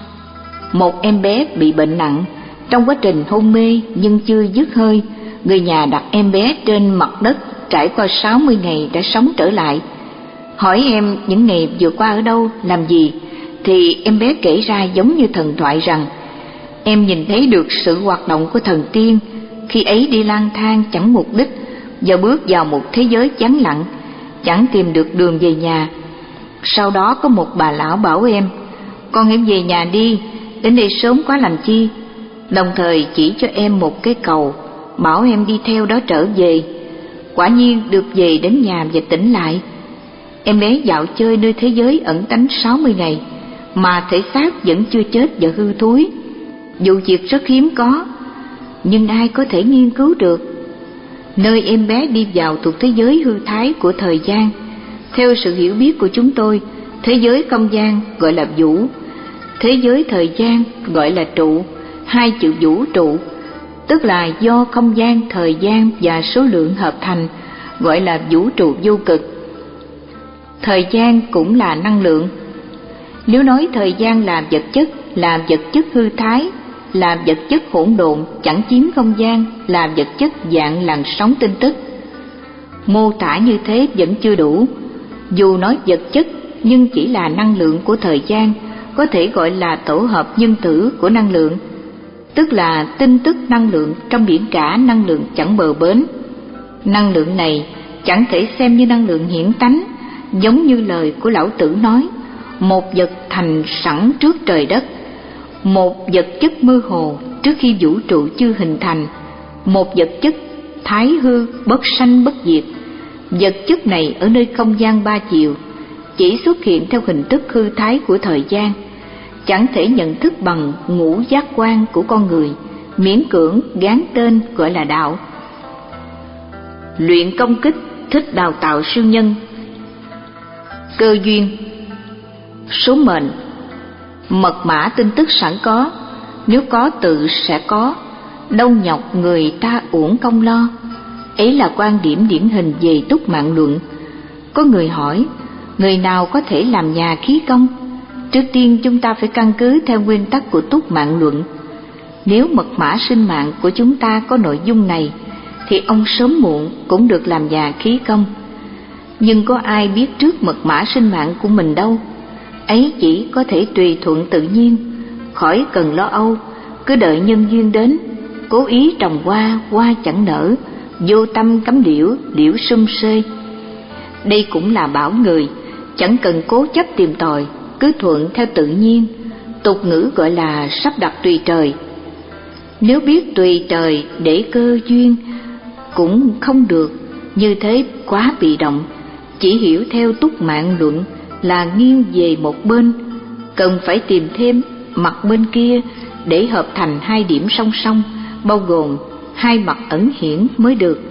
Một em bé bị bệnh nặng, trong quá trình hôn mê nhưng chưa dứt hơi, người nhà đặt em bé trên mặt đất, trải qua sáu mươi ngày đã sống trở lại. Hỏi em những ngày vừa qua ở đâu, làm gì, thì em bé kể ra giống như thần thoại rằng em nhìn thấy được sự hoạt động của thần tiên, khi ấy đi lang thang chẳng mục đích và bước vào một thế giới vắng lặng, chẳng tìm được đường về nhà. Sau đó có một bà lão bảo em, con hãy về nhà đi, đến đây sớm quá làm chi, đồng thời chỉ cho em một cái cầu, bảo em đi theo đó trở về. Quả nhiên được về đến nhà và tỉnh lại. Em bé dạo chơi nơi thế giới ẩn tánh sáu mươi ngày, mà thể xác vẫn chưa chết và hư thối. Vụ việc rất hiếm có, nhưng ai có thể nghiên cứu được. Nơi em bé đi vào thuộc thế giới hư thái của thời gian. Theo sự hiểu biết của chúng tôi, thế giới không gian gọi là vũ, thế giới thời gian gọi là trụ. Hai chữ vũ trụ tức là do không gian, thời gian và số lượng hợp thành, gọi là vũ trụ vô cực. Thời gian cũng là năng lượng. Nếu nói thời gian là vật chất, là vật chất hư thái, là vật chất hỗn độn, chẳng chiếm không gian, là vật chất dạng làn sóng tin tức. Mô tả như thế vẫn chưa đủ. Dù nói vật chất nhưng chỉ là năng lượng của thời gian, có thể gọi là tổ hợp nhân tử của năng lượng, tức là tin tức năng lượng trong biển cả năng lượng chẳng bờ bến. Năng lượng này chẳng thể xem như năng lượng hiển tánh, giống như lời của Lão Tử nói, một vật thành sẵn trước trời đất, một vật chất mơ hồ trước khi vũ trụ chưa hình thành, một vật chất thái hư bất sanh bất diệt. Vật chất này ở nơi không gian ba chiều, chỉ xuất hiện theo hình thức hư thái của thời gian, chẳng thể nhận thức bằng ngũ giác quan của con người, miễn cưỡng gán tên gọi là đạo. Luyện công kích thích đào tạo siêu nhân. Cơ duyên, số mệnh, mật mã tin tức sẵn có, nếu có tự sẽ có, đâu nhọc người ta uổng công lo. Ấy là quan điểm điển hình về túc mạng luận. Có người hỏi, người nào có thể làm nhà khí công? Trước tiên chúng ta phải căn cứ theo nguyên tắc của túc mạng luận. Nếu mật mã sinh mạng của chúng ta có nội dung này, thì ông sớm muộn cũng được làm nhà khí công. Nhưng có ai biết trước mật mã sinh mạng của mình đâu? Ấy chỉ có thể tùy thuận tự nhiên, khỏi cần lo âu, cứ đợi nhân duyên đến. Cố ý trồng hoa, hoa chẳng nở, vô tâm cắm điểu, điểu sum xê. Đây cũng là bảo người, chẳng cần cố chấp tìm tòi, cứ thuận theo tự nhiên. Tục ngữ gọi là sắp đặt tùy trời. Nếu biết tùy trời để cơ duyên cũng không được, như thế quá bị động. Chỉ hiểu theo túc mạng luận là nghiêng về một bên, cần phải tìm thêm mặt bên kia để hợp thành hai điểm song song, bao gồm hai mặt ẩn hiển mới được.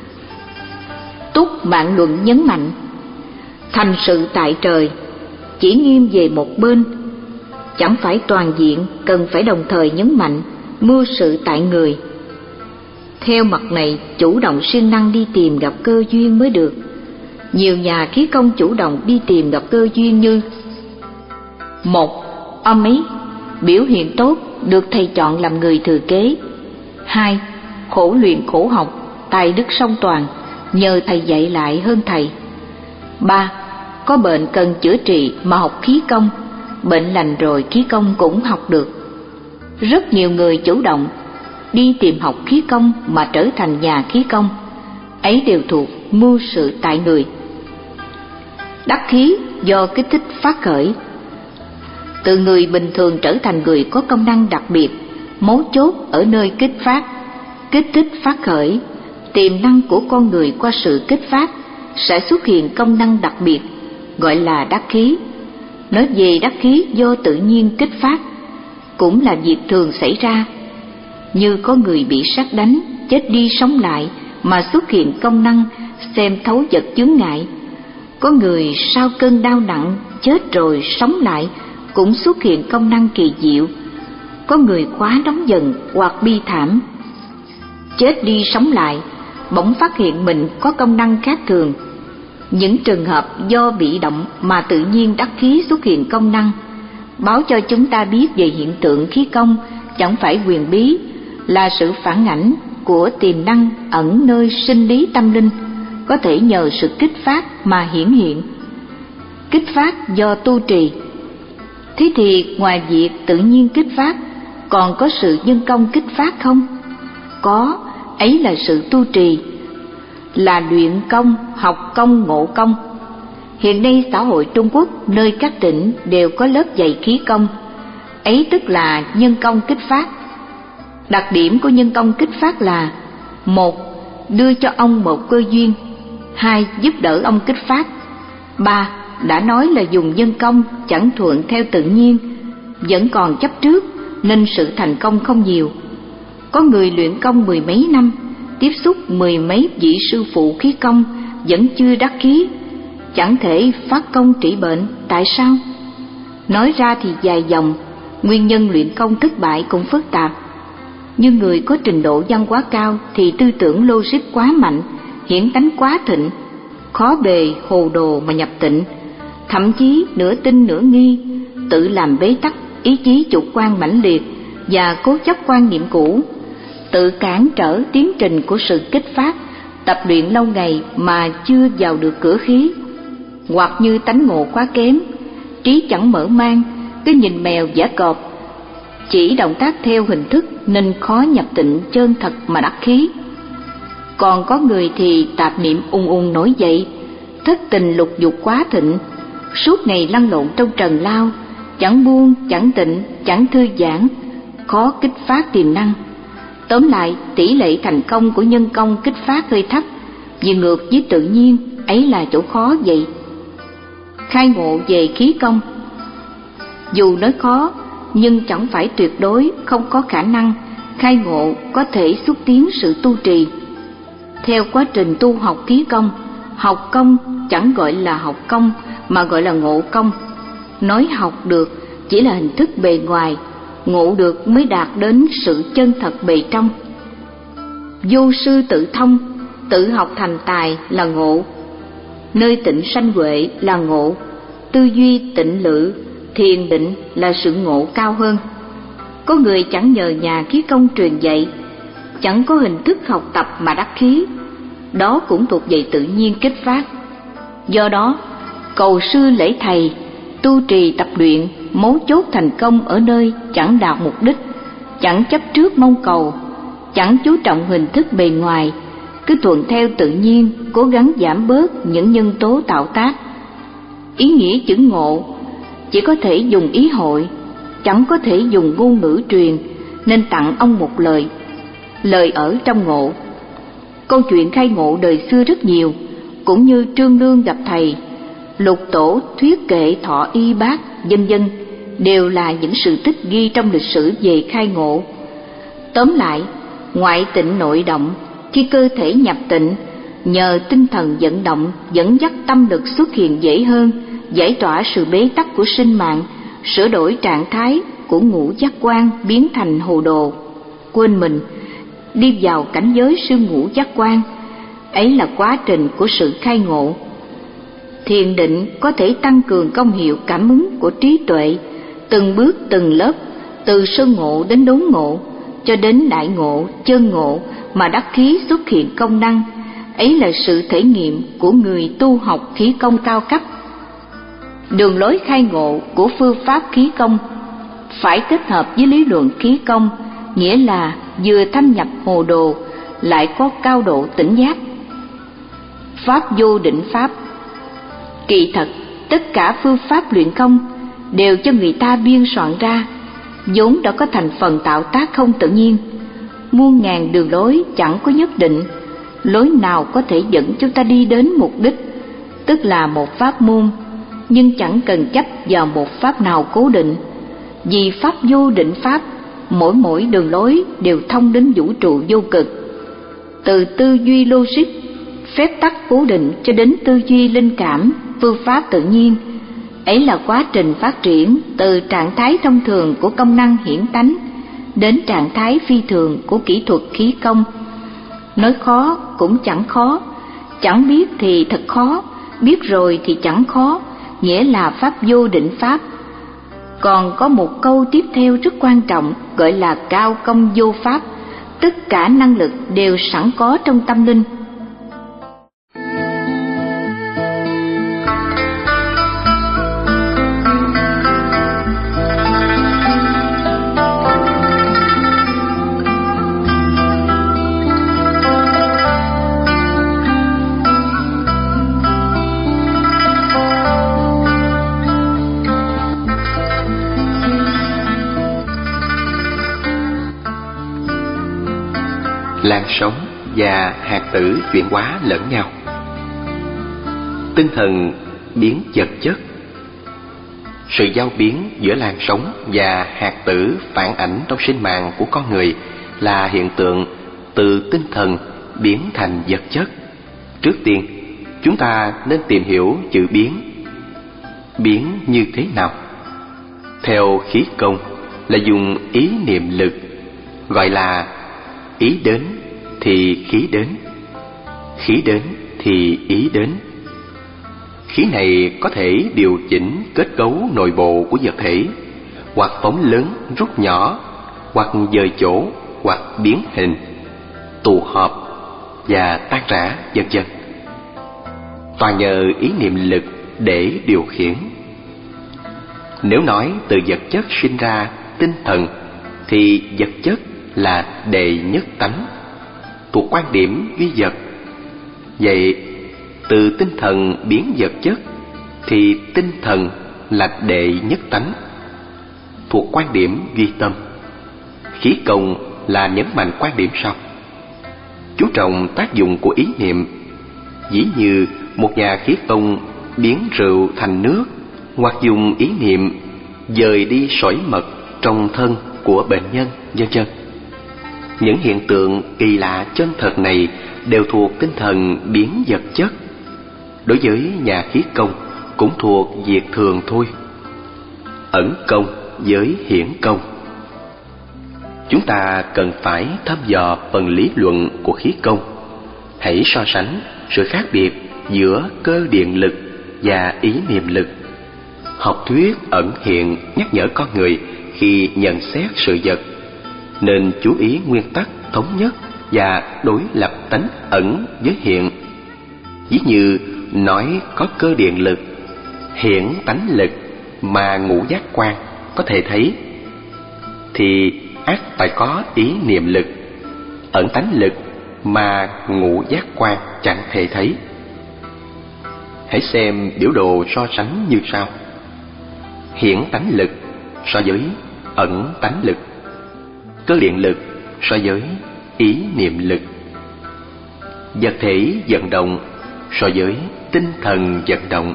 Túc mạng luận nhấn mạnh, thành sự tại trời, chỉ nghiêng về một bên, chẳng phải toàn diện, cần phải đồng thời nhấn mạnh mưu sự tại người. Theo mặt này, chủ động siêng năng đi tìm gặp cơ duyên mới được. Nhiều nhà khí công chủ động đi tìm gặp cơ duyên như: một. Âm ý, biểu hiện tốt, được thầy chọn làm người thừa kế. Hai. Khổ luyện khổ học, tài đức song toàn, nhờ thầy dạy lại hơn thầy. Ba. Có bệnh cần chữa trị mà học khí công, bệnh lành rồi khí công cũng học được. Rất nhiều người chủ động đi tìm học khí công mà trở thành nhà khí công, ấy đều thuộc mưu sự tại người. Đắc khí do kích thích phát khởi. từ người bình thường trở thành người có công năng đặc biệt, mấu chốt ở nơi kích phát, kích thích phát khởi. Tiềm năng của con người qua sự kích phát sẽ xuất hiện công năng đặc biệt, gọi là đắc khí. Nói về đắc khí do tự nhiên kích phát, cũng là việc thường xảy ra. Như có người bị sét đánh, chết đi sống lại mà xuất hiện công năng xem thấu vật chướng ngại. Có người sau cơn đau nặng, chết rồi sống lại, cũng xuất hiện công năng kỳ diệu. Có người quá nóng giận hoặc bi thảm, chết đi sống lại, bỗng phát hiện mình có công năng khác thường. Những trường hợp do bị động mà tự nhiên đắc khí xuất hiện công năng, báo cho chúng ta biết về hiện tượng khí công chẳng phải huyền bí, là sự phản ảnh của tiềm năng ẩn nơi sinh lý tâm linh, có thể nhờ sự kích phát mà hiển hiện. Kích phát do tu trì. Thế thì ngoài việc tự nhiên kích phát, còn có sự nhân công kích phát không? Có, ấy là sự tu trì, là luyện công, học công, ngộ công. Hiện nay xã hội Trung Quốc nơi các tỉnh đều có lớp dạy khí công, ấy tức là nhân công kích phát. Đặc điểm của nhân công kích phát là: một, đưa cho ông một cơ duyên; hai, giúp đỡ ông kích phát; ba, đã nói là dùng nhân công chẳng thuận theo tự nhiên, vẫn còn chấp trước nên sự thành công không nhiều. Có người luyện công mười mấy năm, tiếp xúc mười mấy vị sư phụ khí công vẫn chưa đắc khí, chẳng thể phát công trị bệnh. Tại sao? Nói ra thì dài dòng, nguyên nhân luyện công thất bại cũng phức tạp. Nhưng người có trình độ văn hóa cao thì tư tưởng logic quá mạnh, hiển tánh quá thịnh, khó bề hồ đồ mà nhập tịnh, thậm chí nửa tin nửa nghi, tự làm bế tắc, ý chí chủ quan mãnh liệt và cố chấp quan niệm cũ, tự cản trở tiến trình của sự kích phát, tập luyện lâu ngày mà chưa vào được cửa khí. Hoặc như tánh ngộ quá kém, trí chẳng mở mang, cứ nhìn mèo giả cọp, chỉ động tác theo hình thức nên khó nhập tịnh chân thật mà đắc khí. Còn có người thì tạp niệm ùn ùn nổi dậy, thất tình lục dục quá thịnh, suốt ngày lăn lộn trong trần lao, chẳng buông, chẳng tịnh, chẳng thư giãn, khó kích phát tiềm năng. Tóm lại, tỷ lệ thành công của nhân công kích phát hơi thấp, vì ngược với tự nhiên, ấy là chỗ khó vậy. Khai ngộ về khí công. Dù nói khó, nhưng chẳng phải tuyệt đối không có khả năng khai ngộ có thể xúc tiến sự tu trì. Theo quá trình tu học khí công, học công chẳng gọi là học công mà gọi là ngộ công. Nói học được chỉ là hình thức bề ngoài, ngộ được mới đạt đến sự chân thật bề trong. Vô sư tự thông, tự học thành tài là ngộ. Nơi tịnh sanh huệ là ngộ. Tư duy tịnh lự, thiền định là sự ngộ cao hơn. Có người chẳng nhờ nhà khí công truyền dạy, chẳng có hình thức học tập mà đắc khí, đó cũng thuộc về tự nhiên kích phát. Do đó, cầu sư lễ thầy, tu trì tập luyện, mấu chốt thành công ở nơi chẳng đạt mục đích, chẳng chấp trước mong cầu, chẳng chú trọng hình thức bề ngoài, cứ thuận theo tự nhiên, cố gắng giảm bớt những nhân tố tạo tác. Ý nghĩa chữ ngộ chỉ có thể dùng ý hội, chẳng có thể dùng ngôn ngữ truyền, nên tặng ông một lời. Lời ở trong ngộ. Câu chuyện khai ngộ đời xưa rất nhiều, cũng như Trương Lương gặp thầy, Lục Tổ thuyết kệ thọ y bác, vân vân, đều là những sự tích ghi trong lịch sử về khai ngộ. Tóm lại, ngoại tịnh nội động, khi cơ thể nhập tịnh, nhờ tinh thần vận động dẫn dắt tâm lực xuất hiện dễ hơn, giải tỏa sự bế tắc của sinh mạng, sửa đổi trạng thái của ngũ giác quan biến thành hồ đồ, quên mình, đi vào cảnh giới siêu ngũ giác quan. Ấy là quá trình của sự khai ngộ. Thiền định có thể tăng cường công hiệu cảm ứng của trí tuệ, từng bước từng lớp, từ sơ ngộ đến đốn ngộ, cho đến đại ngộ, chân ngộ mà đắc khí xuất hiện công năng. Ấy là sự thể nghiệm của người tu học khí công cao cấp. Đường lối khai ngộ của phương pháp khí công phải kết hợp với lý luận khí công, nghĩa là vừa thâm nhập hồ đồ lại có cao độ tỉnh giác. Pháp vô định pháp. Kỳ thật, tất cả phương pháp luyện công đều cho người ta biên soạn ra, vốn đã có thành phần tạo tác không tự nhiên. Muôn ngàn đường lối chẳng có nhất định, lối nào có thể dẫn chúng ta đi đến mục đích, tức là một pháp môn, nhưng chẳng cần chấp vào một pháp nào cố định. Vì pháp vô định pháp, mỗi mỗi đường lối đều thông đến vũ trụ vô cực. Từ tư duy logic, phép tắc cố định cho đến tư duy linh cảm, phương pháp tự nhiên, ấy là quá trình phát triển từ trạng thái thông thường của công năng hiển tánh đến trạng thái phi thường của kỹ thuật khí công. Nói khó cũng chẳng khó, chẳng biết thì thật khó, biết rồi thì chẳng khó, nghĩa là pháp vô định pháp. Còn có một câu tiếp theo rất quan trọng, gọi là cao công vô pháp, tất cả năng lực đều sẵn có trong tâm linh. Làn sóng và hạt tử chuyển hóa lẫn nhau. Tinh thần biến vật chất. Sự giao biến giữa làn sóng và hạt tử phản ảnh trong sinh mạng của con người là hiện tượng từ tinh thần biến thành vật chất. Trước tiên, chúng ta nên tìm hiểu chữ biến. Biến như thế nào? Theo khí công là dùng ý niệm lực, gọi là ý đến thì khí đến, khí đến thì ý đến. Khí này có thể điều chỉnh kết cấu nội bộ của vật thể, hoặc phóng lớn rút nhỏ, hoặc dời chỗ, hoặc biến hình, tụ họp và tan rã, vân vân. Toàn nhờ ý niệm lực để điều khiển. Nếu nói từ vật chất sinh ra tinh thần, thì vật chất là đệ nhất tánh, thuộc quan điểm duy vật. Vậy từ tinh thần biến vật chất thì tinh thần là đệ nhất tánh, thuộc quan điểm duy tâm. Khí công là nhấn mạnh quan điểm sau: chú trọng tác dụng của ý niệm. Ví như một nhà khí công biến rượu thành nước, hoặc dùng ý niệm dời đi sỏi mật trong thân của bệnh nhân, vân vân. Những hiện tượng kỳ lạ chân thật này đều thuộc tinh thần biến vật chất. Đối với nhà khí công cũng thuộc việc thường thôi. Ẩn công với hiển công. Chúng ta cần phải thăm dò phần lý luận của khí công. Hãy so sánh sự khác biệt giữa cơ điện lực và ý niệm lực. Học thuyết ẩn hiện nhắc nhở con người khi nhận xét sự vật nên chú ý nguyên tắc thống nhất và đối lập tánh ẩn với hiện. Ví như nói có cơ điện lực, hiển tánh lực mà ngũ giác quan có thể thấy, thì ắt phải có ý niệm lực, ẩn tánh lực mà ngũ giác quan chẳng thể thấy. Hãy xem biểu đồ so sánh như sau: hiển tánh lực so với ẩn tánh lực, cơ điện lực so với ý niệm lực, vật thể vận động so với tinh thần vận động,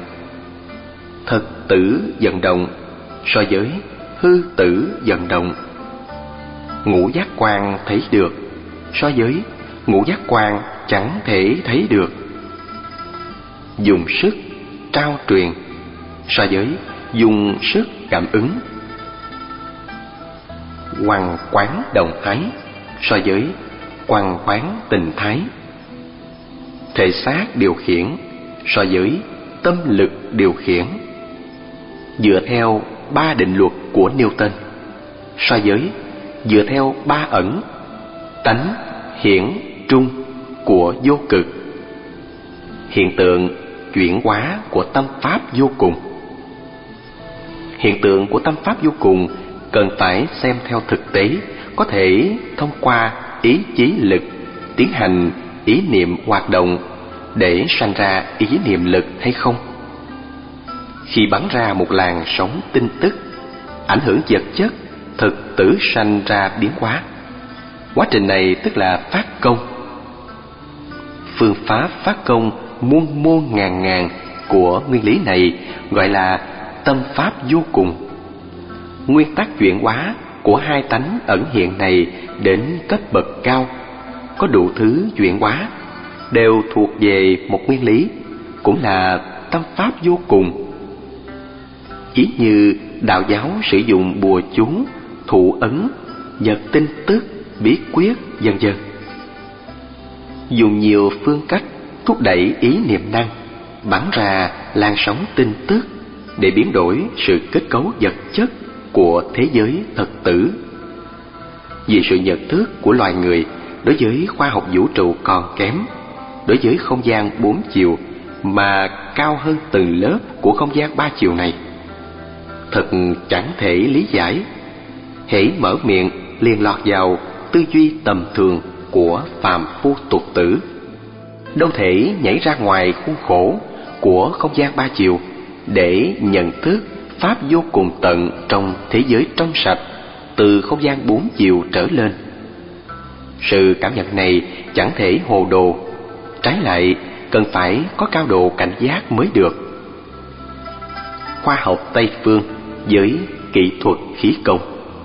thực tử vận động so với hư tử vận động, ngũ giác quan thấy được so với ngũ giác quan chẳng thể thấy được, dùng sức trao truyền so với dùng sức cảm ứng, hoằng quán đồng thái so với hoằng quán tình thái, thể xác điều khiển so với tâm lực điều khiển, dựa theo ba định luật của Newton so với dựa theo ba ẩn tánh hiển trung của vô cực, hiện tượng chuyển hóa của tâm pháp vô cùng. Hiện tượng của tâm pháp vô cùng cần phải xem theo thực tế, có thể thông qua ý chí lực tiến hành ý niệm hoạt động để sanh ra ý niệm lực hay không. Khi bắn ra một làn sóng tin tức, ảnh hưởng vật chất, thực tử sanh ra biến hóa. Quá trình này tức là phát công. Phương pháp phát công muôn muôn ngàn ngàn của nguyên lý này gọi là tâm pháp vô cùng. Nguyên tắc chuyển hóa của hai tánh ẩn hiện này đến cấp bậc cao, có đủ thứ chuyển hóa, đều thuộc về một nguyên lý, cũng là tâm pháp vô cùng. Ý như đạo giáo sử dụng bùa chú, thủ ấn, nhật tin tức, bí quyết vân vân, dùng nhiều phương cách thúc đẩy ý niệm năng, bắn ra làn sóng tin tức để biến đổi sự kết cấu vật chất của thế giới thật tử. Vì sự nhận thức của loài người đối với khoa học vũ trụ còn kém, đối với không gian bốn chiều mà cao hơn từng lớp của không gian ba chiều này, thật chẳng thể lý giải. Hễ mở miệng liền lọt vào tư duy tầm thường của phàm phu tục tử, đâu thể nhảy ra ngoài khuôn khổ của không gian ba chiều để nhận thức pháp vô cùng tận trong thế giới trong sạch từ không gian bốn chiều trở lên. Sự cảm nhận này chẳng thể hồ đồ, trái lại cần phải có cao độ cảnh giác mới được. Khoa học Tây phương với kỹ thuật khí công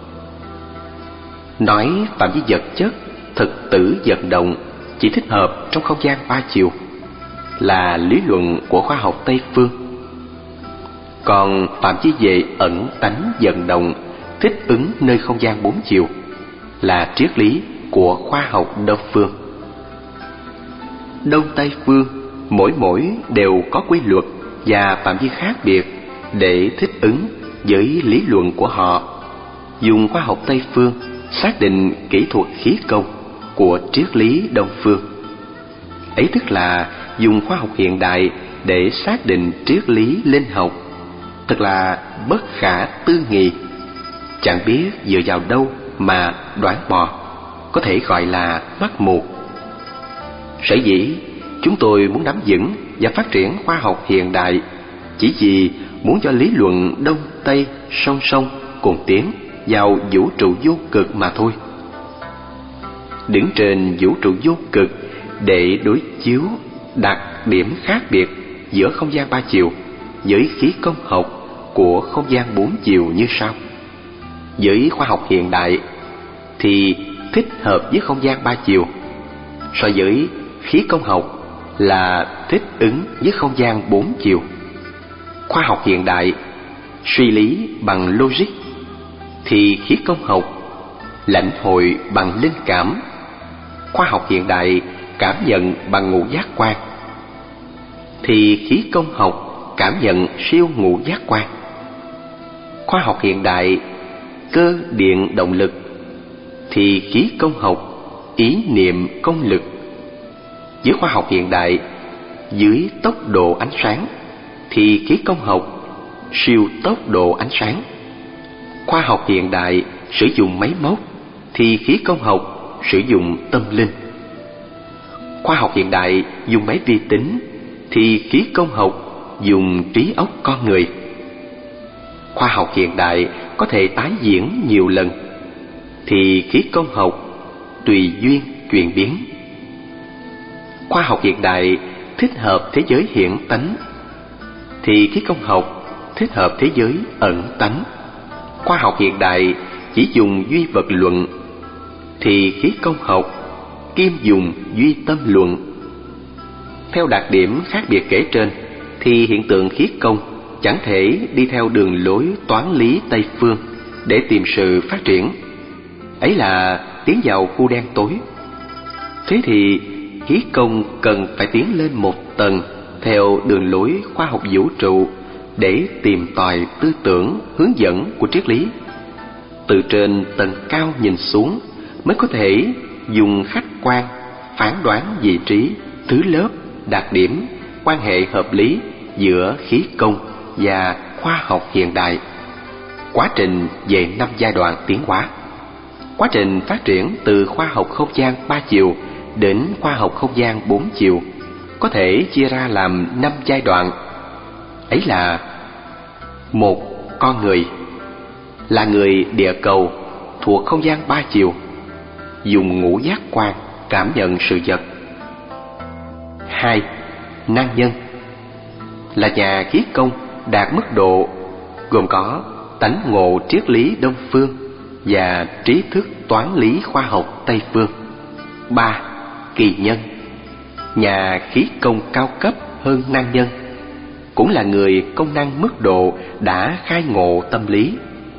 nói phạm vi vật chất, thực tử vận động chỉ thích hợp trong không gian ba chiều là lý luận của khoa học Tây phương. Còn phạm vi về ẩn tánh vận động thích ứng nơi không gian bốn chiều là triết lý của khoa học Đông phương. Đông Tây phương mỗi mỗi đều có quy luật và phạm vi khác biệt để thích ứng với lý luận của họ. Dùng khoa học Tây phương xác định kỹ thuật khí công của triết lý Đông phương, ấy tức là dùng khoa học hiện đại để xác định triết lý linh học, thật là bất khả tư nghị. Chẳng biết dựa vào đâu mà đoán mò, có thể gọi là mắt mù. Sở dĩ chúng tôi muốn nắm vững và phát triển khoa học hiện đại chỉ vì muốn cho lý luận Đông Tây song song cùng tiến vào vũ trụ vô cực mà thôi. Đứng trên vũ trụ vô cực để đối chiếu đặc điểm khác biệt giữa không gian ba chiều với khí công học của không gian bốn chiều như sau. Với khoa học hiện đại thì thích hợp với không gian ba chiều, so với khí công học là thích ứng với không gian bốn chiều. Khoa học hiện đại suy lý bằng logic thì khí công học lãnh hội bằng linh cảm. Khoa học hiện đại cảm nhận bằng ngũ giác quan thì khí công học cảm nhận siêu ngũ giác quan. Khoa học hiện đại cơ điện động lực thì khí công học ý niệm công lực. Với khoa học hiện đại dưới tốc độ ánh sáng thì khí công học siêu tốc độ ánh sáng. Khoa học hiện đại sử dụng máy móc thì khí công học sử dụng tâm linh. Khoa học hiện đại dùng máy vi tính thì khí công học dùng trí óc con người. Khoa học hiện đại có thể tái diễn nhiều lần thì khí công học tùy duyên chuyển biến. Khoa học hiện đại thích hợp thế giới hiện tánh thì khí công học thích hợp thế giới ẩn tánh. Khoa học hiện đại chỉ dùng duy vật luận thì khí công học kiêm dùng duy tâm luận. Theo đặc điểm khác biệt kể trên thì hiện tượng khí công chẳng thể đi theo đường lối toán lý Tây phương để tìm sự phát triển, ấy là tiến vào khu đen tối. Thế thì khí công cần phải tiến lên một tầng theo đường lối khoa học vũ trụ để tìm tòi tư tưởng hướng dẫn của triết lý. Từ trên tầng cao nhìn xuống mới có thể dùng khách quan phán đoán vị trí, thứ lớp, đặc điểm, quan hệ hợp lý giữa khí công và khoa học hiện đại. Quá trình về năm giai đoạn tiến hóa. Quá trình phát triển từ khoa học không gian ba chiều đến khoa học không gian bốn chiều có thể chia ra làm năm giai đoạn. Ấy là Một con người là người địa cầu thuộc không gian ba chiều, dùng ngũ giác quan cảm nhận sự vật. Hai, năng nhân là nhà khí công đạt mức độ gồm có tánh ngộ triết lý Đông phương và trí thức toán lý khoa học Tây phương. Ba, kỳ nhân, nhà khí công cao cấp hơn năng nhân, cũng là người công năng mức độ đã khai ngộ tâm lý.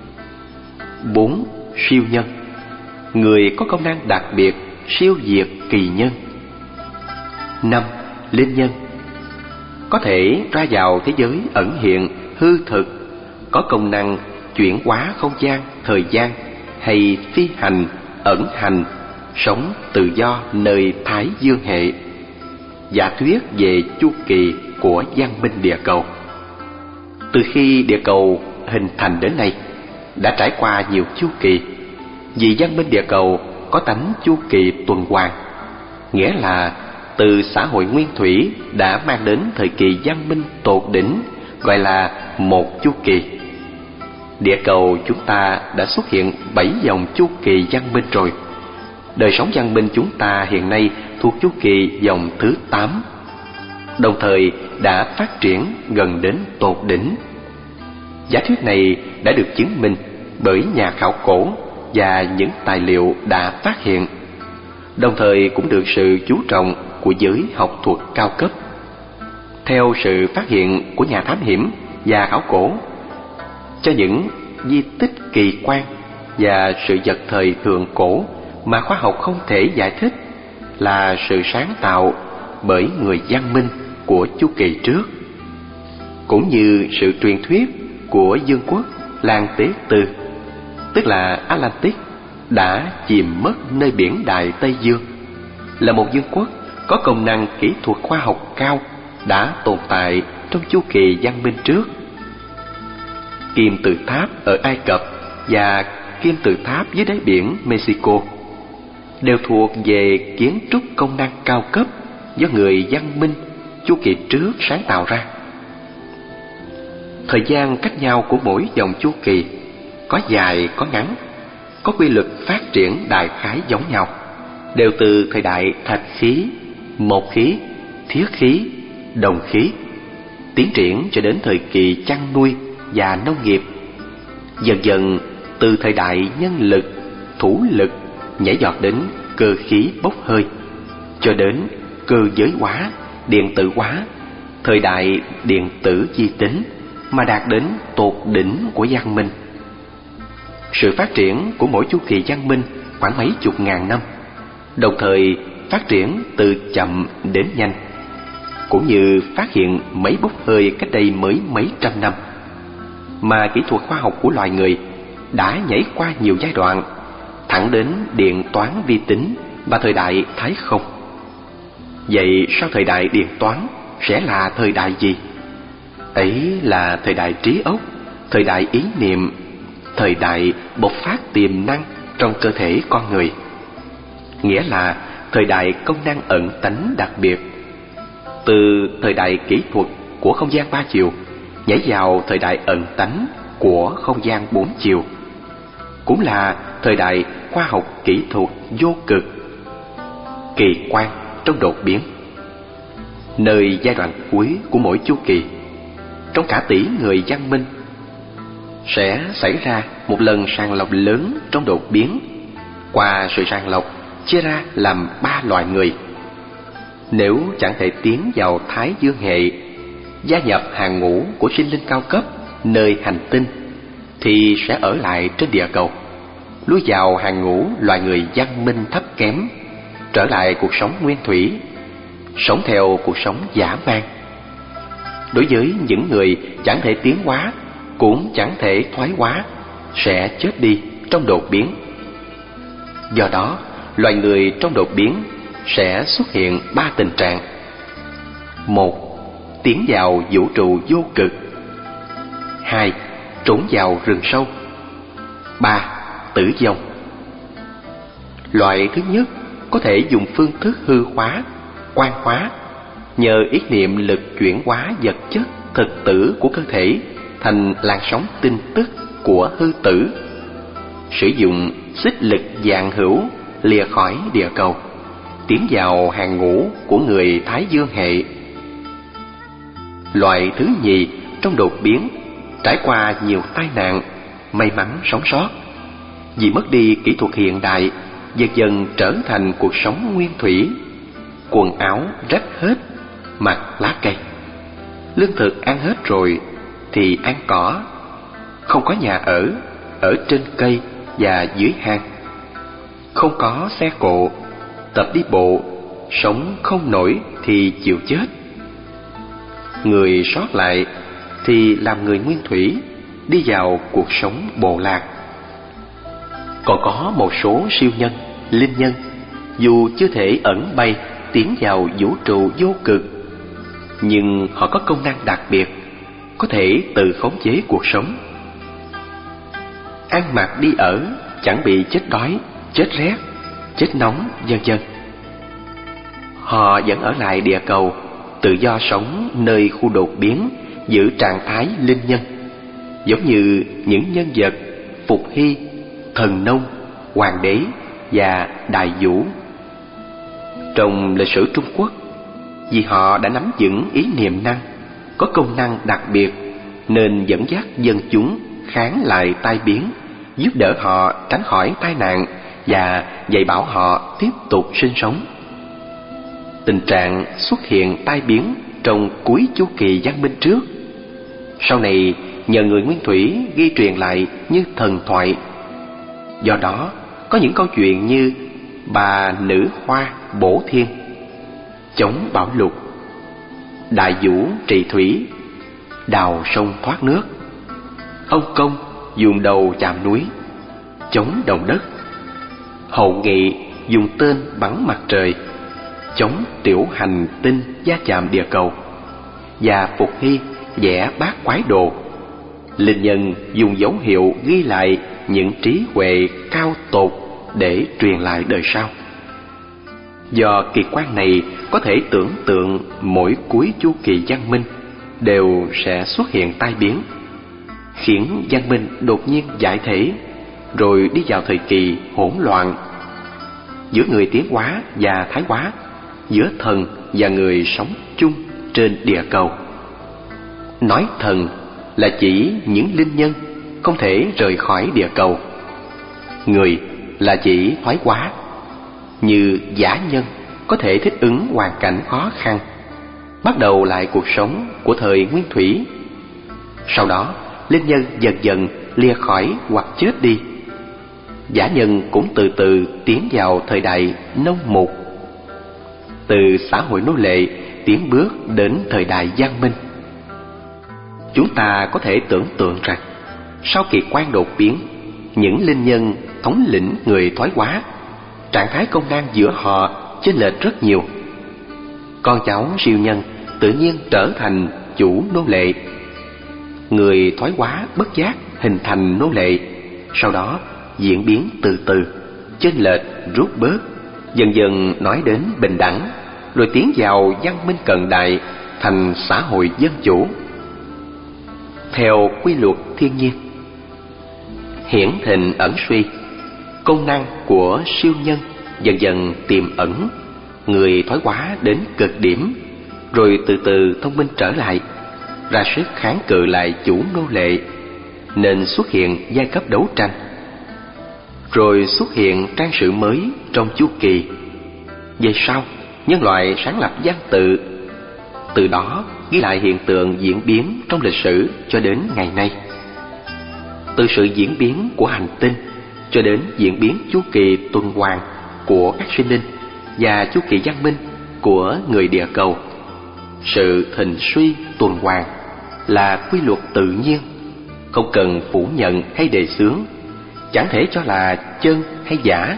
Bốn, siêu nhân, người có công năng đặc biệt siêu diệt kỳ nhân. Năm, linh nhân, có thể ra vào thế giới ẩn hiện hư thực, có công năng chuyển hóa không gian, thời gian hay phi hành, ẩn hành, sống tự do nơi Thái Dương hệ. Giả thuyết về chu kỳ của văn minh địa cầu. Từ khi địa cầu hình thành đến nay, đã trải qua nhiều chu kỳ. Vì văn minh địa cầu có tánh chu kỳ tuần hoàn, nghĩa là từ xã hội nguyên thủy đã mang đến thời kỳ văn minh tột đỉnh, gọi là một chu kỳ. Địa cầu chúng ta đã xuất hiện bảy dòng chu kỳ văn minh rồi. Đời sống văn minh chúng ta hiện nay thuộc chu kỳ dòng thứ tám, đồng thời đã phát triển gần đến tột đỉnh. Giả thuyết này đã được chứng minh bởi nhà khảo cổ và những tài liệu đã phát hiện, đồng thời cũng được sự chú trọng của giới học thuật cao cấp. Theo sự phát hiện của nhà thám hiểm và khảo cổ, cho những di tích kỳ quan và sự vật thời thượng cổ mà khoa học không thể giải thích là sự sáng tạo bởi người văn minh của chu kỳ trước, cũng như sự truyền thuyết của vương quốc Lan Tế Tư, tức là Atlantis, đã chìm mất nơi biển Đại Tây Dương, là một vương quốc có công năng kỹ thuật khoa học cao đã tồn tại trong chu kỳ văn minh trước. Kim tự tháp ở Ai Cập và kim tự tháp dưới đáy biển Mexico đều thuộc về kiến trúc công năng cao cấp do người văn minh chu kỳ trước sáng tạo ra. Thời gian cách nhau của mỗi dòng chu kỳ có dài có ngắn, có quy luật phát triển đại khái giống nhau, đều từ thời đại thạch khí, mộc khí, thiết khí, đồng khí, tiến triển cho đến thời kỳ chăn nuôi và nông nghiệp. Dần dần từ thời đại nhân lực, thủ lực nhảy giọt đến cơ khí bốc hơi, cho đến cơ giới hóa, điện tử hóa, thời đại điện tử vi tính, mà đạt đến tột đỉnh của văn minh. Sự phát triển của mỗi chu kỳ văn minh khoảng mấy chục ngàn năm, đồng thời phát triển từ chậm đến nhanh, cũng như phát hiện máy bốc hơi cách đây mới mấy trăm năm. Mà kỹ thuật khoa học của loài người đã nhảy qua nhiều giai đoạn, thẳng đến điện toán vi tính và thời đại Thái không. Vậy sau thời đại điện toán sẽ là thời đại gì? Ấy là thời đại trí óc, thời đại ý niệm, thời đại bộc phát tiềm năng trong cơ thể con người, nghĩa là thời đại công năng ẩn tánh đặc biệt. Từ thời đại kỹ thuật của không gian ba chiều nhảy vào thời đại ẩn tánh của không gian bốn chiều, cũng là thời đại khoa học kỹ thuật vô cực, kỳ quan trong đột biến. Nơi giai đoạn cuối của mỗi chu kỳ, trong cả tỷ người văn minh, sẽ xảy ra một lần sàng lọc lớn trong đột biến. Qua sự sàng lọc chia ra làm ba loại người. Nếu chẳng thể tiến vào Thái Dương hệ, gia nhập hàng ngũ của sinh linh cao cấp nơi hành tinh, thì sẽ ở lại trên địa cầu, lui vào hàng ngũ loài người văn minh thấp kém, trở lại cuộc sống nguyên thủy, sống theo cuộc sống dã man. Đối với những người chẳng thể tiến hóa, cũng chẳng thể thoái hóa, sẽ chết đi trong đột biến. Do đó, loài người trong đột biến sẽ xuất hiện ba tình trạng. Một, tiến vào vũ trụ vô cực. Hai, trốn vào rừng sâu. Ba, tử vong. Loại thứ nhất có thể dùng phương thức hư hóa, quan hóa, nhờ ý niệm lực chuyển hóa vật chất thực tử của cơ thể thành làn sóng tin tức của hư tử, sử dụng xích lực vạn hữu lìa khỏi địa cầu, tiến vào hàng ngũ của người Thái Dương hệ. Loài thứ nhì trong đột biến trải qua nhiều tai nạn, may mắn sống sót. Vì mất đi kỹ thuật hiện đại, dần dần trở thành cuộc sống nguyên thủy. Quần áo rách hết, mặc lá cây. Lương thực ăn hết rồi thì ăn cỏ. Không có nhà ở, ở trên cây và dưới hang. Không có xe cộ, tập đi bộ, sống không nổi thì chịu chết. Người sót lại thì làm người nguyên thủy, đi vào cuộc sống bộ lạc. Còn có một số siêu nhân, linh nhân, dù chưa thể ẩn bay tiến vào vũ trụ vô cực, nhưng họ có công năng đặc biệt, có thể tự khống chế cuộc sống. Ăn mặc đi ở, chẳng bị chết đói, chết rét, chết nóng, vân vân. Họ vẫn ở lại địa cầu, tự do sống nơi khu đột biến, giữ trạng thái linh nhân, giống như những nhân vật Phục Hy, Thần Nông, Hoàng đế và Đại Vũ. Trong lịch sử Trung Quốc, vì họ đã nắm vững ý niệm năng, có công năng đặc biệt, nên dẫn dắt dân chúng kháng lại tai biến, giúp đỡ họ tránh khỏi tai nạn và dạy bảo họ tiếp tục sinh sống. Tình trạng xuất hiện tai biến trong cuối chu kỳ văn minh trước, sau này nhờ người nguyên thủy ghi truyền lại như thần thoại. Do đó, có những câu chuyện như bà nữ hoa bổ thiên, chống bão lụt, đại vũ trị thủy, đào sông thoát nước, ông công dùng đầu chạm núi, chống động đất, hậu nghị dùng tên bắn mặt trời, chống tiểu hành tinh va chạm địa cầu, và Phục Hy vẽ bát quái đồ. Linh nhân dùng dấu hiệu ghi lại những trí huệ cao tột để truyền lại đời sau. Do kỳ quan này có thể tưởng tượng mỗi cuối chu kỳ văn minh đều sẽ xuất hiện tai biến, khiến văn minh đột nhiên giải thể, rồi đi vào thời kỳ hỗn loạn giữa người tiến hóa và thái hóa, giữa thần và người sống chung trên địa cầu. Nói thần là chỉ những linh nhân không thể rời khỏi địa cầu. Người là chỉ thoái hóa, như giả nhân có thể thích ứng hoàn cảnh khó khăn, bắt đầu lại cuộc sống của thời nguyên thủy. Sau đó, linh nhân dần dần lìa khỏi hoặc chết đi. Giả nhân cũng từ từ tiến vào thời đại nông mục, từ xã hội nô lệ tiến bước đến thời đại văn minh. Chúng ta có thể tưởng tượng rằng sau kỳ quan đột biến, những linh nhân thống lĩnh người thoái hóa, trạng thái công năng giữa họ chênh lệch rất nhiều. Con cháu siêu nhân tự nhiên trở thành chủ nô lệ. Người thoái hóa bất giác hình thành nô lệ, sau đó diễn biến từ từ, chênh lệch rút bớt, dần dần nói đến bình đẳng, rồi tiến vào văn minh cận đại thành xã hội dân chủ. Theo quy luật thiên nhiên, hiển thịnh ẩn suy, công năng của siêu nhân dần dần tiềm ẩn. Người thoái hóa đến cực điểm, rồi từ từ thông minh trở lại, ra sức kháng cự lại chủ nô lệ, nên xuất hiện giai cấp đấu tranh. Rồi xuất hiện trang sử mới trong chu kỳ. Về sau, nhân loại sáng lập văn tự, từ đó ghi lại hiện tượng diễn biến trong lịch sử cho đến ngày nay. Từ sự diễn biến của hành tinh cho đến diễn biến chu kỳ tuần hoàn của các sinh linh và chu kỳ văn minh của người địa cầu, sự thịnh suy tuần hoàn là quy luật tự nhiên, không cần phủ nhận hay đề xướng, chẳng thể cho là chân hay giả.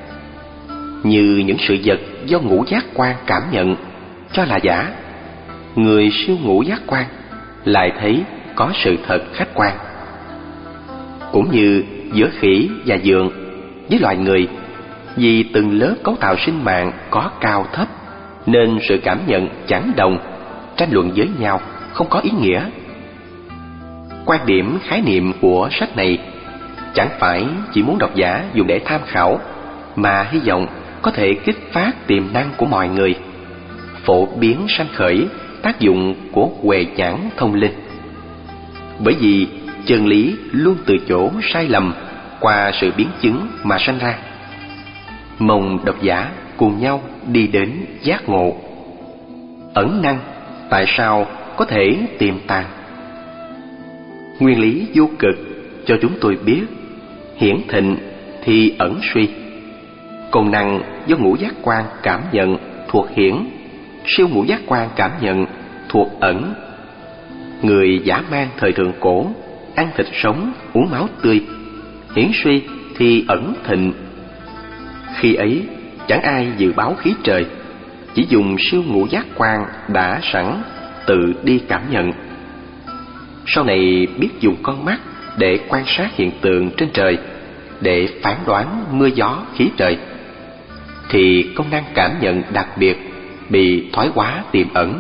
Như những sự vật do ngũ giác quan cảm nhận cho là giả, người siêu ngũ giác quan lại thấy có sự thật khách quan. Cũng như giữa khỉ và dượng với loài người, vì từng lớp cấu tạo sinh mạng có cao thấp, nên sự cảm nhận chẳng đồng, tranh luận với nhau không có ý nghĩa. Quan điểm khái niệm của sách này chẳng phải chỉ muốn độc giả dùng để tham khảo, mà hy vọng có thể kích phát tiềm năng của mọi người, phổ biến sanh khởi tác dụng của huệ nhãn thông linh. Bởi vì chân lý luôn từ chỗ sai lầm qua sự biến chứng mà sanh ra. Mong độc giả cùng nhau đi đến giác ngộ. Ẩn năng tại sao có thể tiềm tàng? Nguyên lý vô cực cho chúng tôi biết, hiển thịnh thì ẩn suy. Công năng do ngũ giác quan cảm nhận thuộc hiển, siêu ngũ giác quan cảm nhận thuộc ẩn. Người dã man thời thượng cổ ăn thịt sống, uống máu tươi, hiển suy thì ẩn thịnh. Khi ấy chẳng ai dự báo khí trời, chỉ dùng siêu ngũ giác quan đã sẵn tự đi cảm nhận. Sau này biết dùng con mắt để quan sát hiện tượng trên trời, để phán đoán mưa gió khí trời, thì công năng cảm nhận đặc biệt bị thoái hóa tiềm ẩn.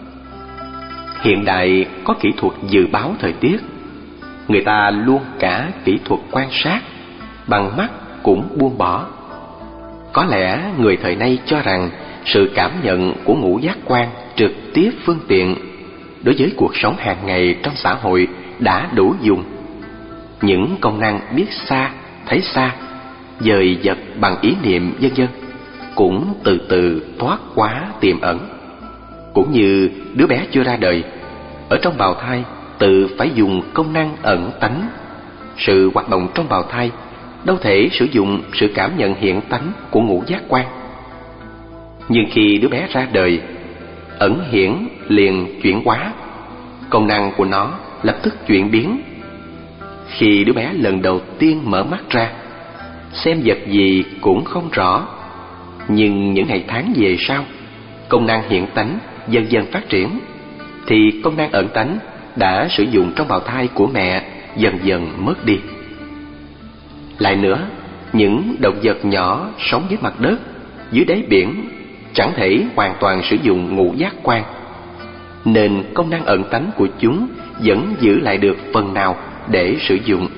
Hiện đại có kỹ thuật dự báo thời tiết, người ta luôn cả kỹ thuật quan sát, bằng mắt cũng buông bỏ. Có lẽ người thời nay cho rằng sự cảm nhận của ngũ giác quan trực tiếp phương tiện đối với cuộc sống hàng ngày trong xã hội đã đủ dùng. Những công năng biết xa, thấy xa, dời dật bằng ý niệm vân vân cũng từ từ thoát quá tiềm ẩn. Cũng như đứa bé chưa ra đời, ở trong bào thai tự phải dùng công năng ẩn tánh. Sự hoạt động trong bào thai đâu thể sử dụng sự cảm nhận hiện tánh của ngũ giác quan. Nhưng khi đứa bé ra đời, ẩn hiển liền chuyển hóa, công năng của nó lập tức chuyển biến. Khi đứa bé lần đầu tiên mở mắt ra, xem vật gì cũng không rõ. Nhưng những ngày tháng về sau, công năng hiện tánh dần dần phát triển, thì công năng ẩn tánh đã sử dụng trong bào thai của mẹ dần dần mất đi. Lại nữa, những động vật nhỏ sống dưới mặt đất, dưới đáy biển chẳng thể hoàn toàn sử dụng ngũ giác quan, nên công năng ẩn tánh của chúng vẫn giữ lại được phần nào để sử dụng.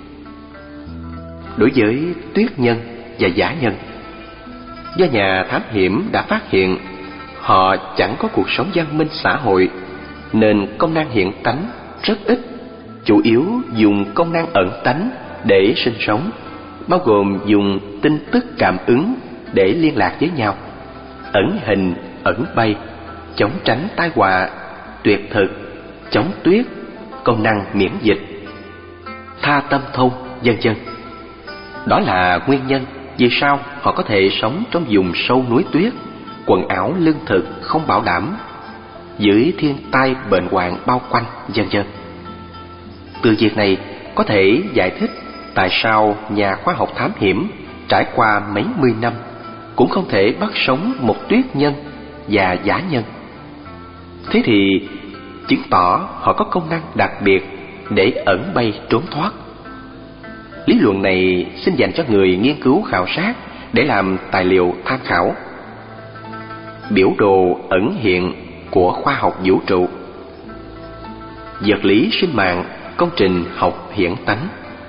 Đối với tuyết nhân và dã nhân, do nhà thám hiểm đã phát hiện họ chẳng có cuộc sống văn minh xã hội, nên công năng hiện tánh rất ít, chủ yếu dùng công năng ẩn tánh để sinh sống, bao gồm dùng tin tức cảm ứng để liên lạc với nhau, ẩn hình, ẩn bay, chống tránh tai họa, tuyệt thực, chống tuyết, công năng miễn dịch, tha tâm thông, vân vân. Đó là nguyên nhân vì sao họ có thể sống trong vùng sâu núi tuyết, quần áo lương thực không bảo đảm, dưới thiên tai bệnh hoạn bao quanh, vân vân. Từ việc này có thể giải thích tại sao nhà khoa học thám hiểm trải qua mấy mươi năm cũng không thể bắt sống một tuyết nhân và dã nhân. Thế thì chứng tỏ họ có công năng đặc biệt để ẩn bay trốn thoát. Lý luận này xin dành cho người nghiên cứu khảo sát để làm tài liệu tham khảo. Biểu đồ ẩn hiện của khoa học vũ trụ. Vật lý sinh mạng, công trình học hiển tánh.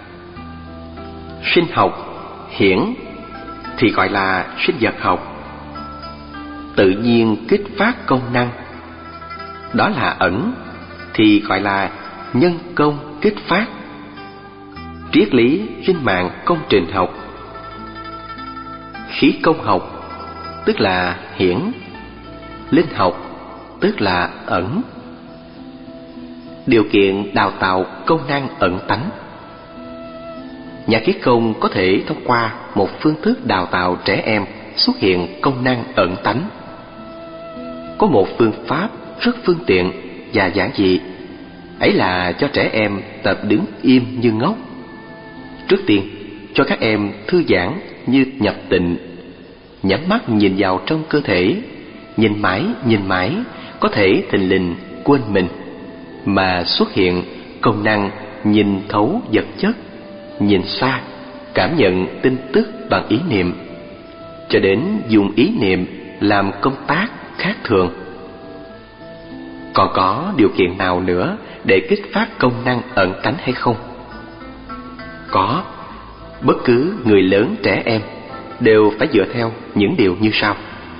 Sinh học hiển thì gọi là sinh vật học. Tự nhiên kích phát công năng, đó là ẩn, thì gọi là nhân công kích phát. Triết lý sinh mạng công trình học. Khí công học tức là hiển, linh học tức là ẩn. Điều kiện đào tạo công năng ẩn tánh. Nhà khí công có thể thông qua một phương thức đào tạo trẻ em xuất hiện công năng ẩn tánh. Có một phương pháp rất phương tiện và giản dị, ấy là cho trẻ em tập đứng im như ngốc. Trước tiên, cho các em thư giãn như nhập tịnh, nhắm mắt nhìn vào trong cơ thể, nhìn mãi nhìn mãi, có thể thình lình quên mình, mà xuất hiện công năng nhìn thấu vật chất, nhìn xa, cảm nhận tin tức bằng ý niệm, cho đến dùng ý niệm làm công tác khác thường. Còn có điều kiện nào nữa để kích phát công năng ẩn tánh hay không? Có. Bất cứ người lớn trẻ em đều phải dựa theo những điều như sau.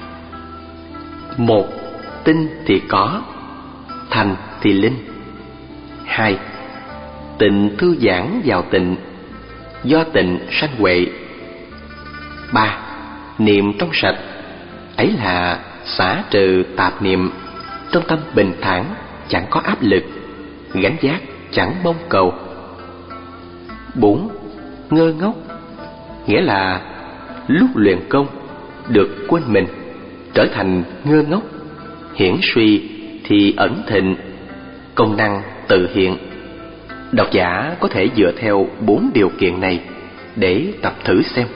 Một, tinh thì có, thành thì linh. Hai, tịnh thư giãn vào tịnh, do tịnh sanh huệ. Ba, niệm trong sạch, ấy là xả trừ tạp niệm, trong tâm bình thản, chẳng có áp lực, gánh vác chẳng mong cầu. Bốn, ngơ ngốc, nghĩa là lúc luyện công được quên mình, trở thành ngơ ngốc, hiển suy thì ẩn thịnh, công năng tự hiện. Độc giả có thể dựa theo bốn điều kiện này để tập thử xem.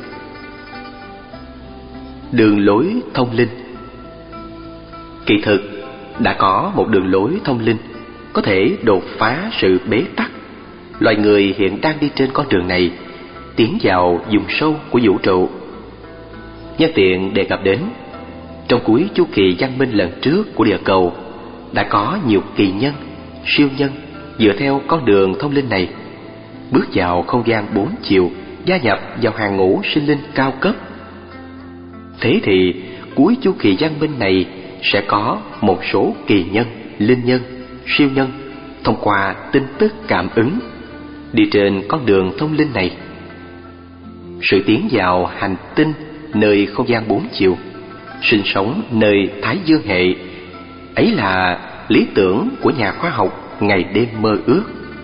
Đường lối thông linh. Kỳ thực đã có một đường lối thông linh có thể đột phá sự bế tắc. Loài người hiện đang đi trên con đường này, tiến vào vùng sâu của vũ trụ. Nhân tiện đề cập đến, trong cuối chu kỳ văn minh lần trước của địa cầu, đã có nhiều kỳ nhân, siêu nhân dựa theo con đường thông linh này, bước vào không gian bốn chiều, gia nhập vào hàng ngũ sinh linh cao cấp. Thế thì cuối chu kỳ văn minh này sẽ có một số kỳ nhân, linh nhân, siêu nhân thông qua tin tức cảm ứng đi trên con đường thông linh này. Sự tiến vào hành tinh nơi không gian bốn chiều, sinh sống nơi Thái Dương hệ, ấy là lý tưởng của nhà khoa học ngày đêm mơ ước.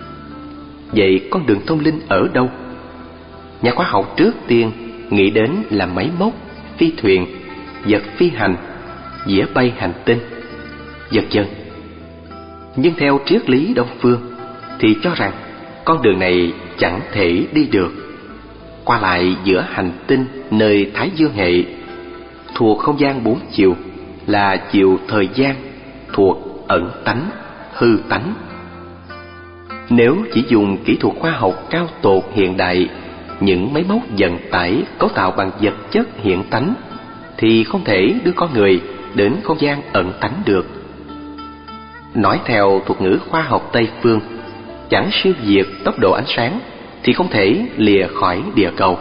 Vậy con đường thông linh ở đâu? Nhà khoa học trước tiên nghĩ đến là máy móc, phi thuyền, vật phi hành, dĩa bay hành tinh, vân vân. Nhưng theo triết lý Đông phương thì cho rằng con đường này chẳng thể đi được. Qua lại giữa hành tinh nơi Thái Dương hệ thuộc không gian bốn chiều là chiều thời gian thuộc ẩn tánh, hư tánh. Nếu chỉ dùng kỹ thuật khoa học cao tột hiện đại, những máy móc vận tải cấu tạo bằng vật chất hiện tánh, thì không thể đưa con người đến không gian ẩn tánh được. Nói theo thuật ngữ khoa học Tây phương, chẳng siêu việt tốc độ ánh sáng thì không thể lìa khỏi địa cầu.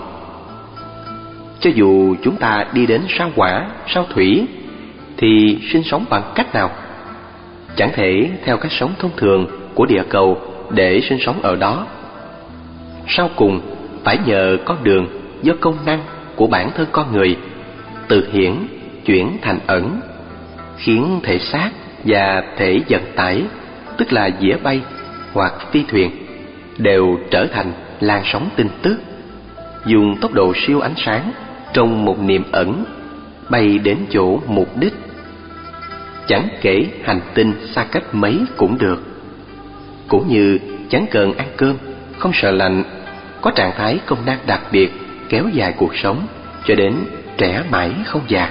Cho dù chúng ta đi đến sao Hỏa, sao Thủy, thì sinh sống bằng cách nào? Chẳng thể theo cách sống thông thường của địa cầu để sinh sống ở đó. Sau cùng phải nhờ con đường do công năng của bản thân con người từ hiển chuyển thành ẩn, khiến thể xác và thể vận tải, tức là dĩa bay hoặc phi thuyền, đều trở thành làn sóng tin tức, dùng tốc độ siêu ánh sáng trong một niệm ẩn bay đến chỗ mục đích. Chẳng kể hành tinh xa cách mấy cũng được. Cũng như chẳng cần ăn cơm, không sợ lạnh, có trạng thái công năng đặc biệt kéo dài cuộc sống cho đến trẻ mãi không già.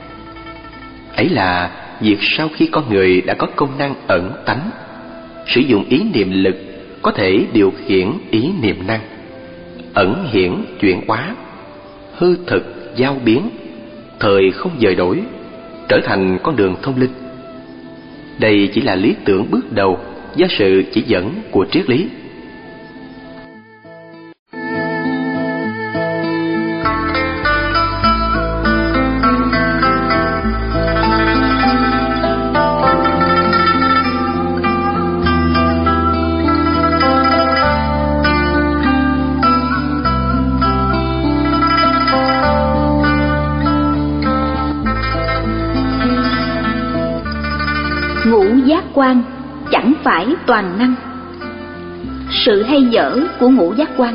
Ấy là việc sau khi con người đã có công năng ẩn tánh, sử dụng ý niệm lực có thể điều khiển ý niệm năng, ẩn hiển chuyển hóa, hư thực giao biến, thời không dời đổi, trở thành con đường thông linh. Đây chỉ là lý tưởng bước đầu do sự chỉ dẫn của triết lý. Ngũ giác quan chẳng phải toàn năng. Sự hay dở của ngũ giác quan.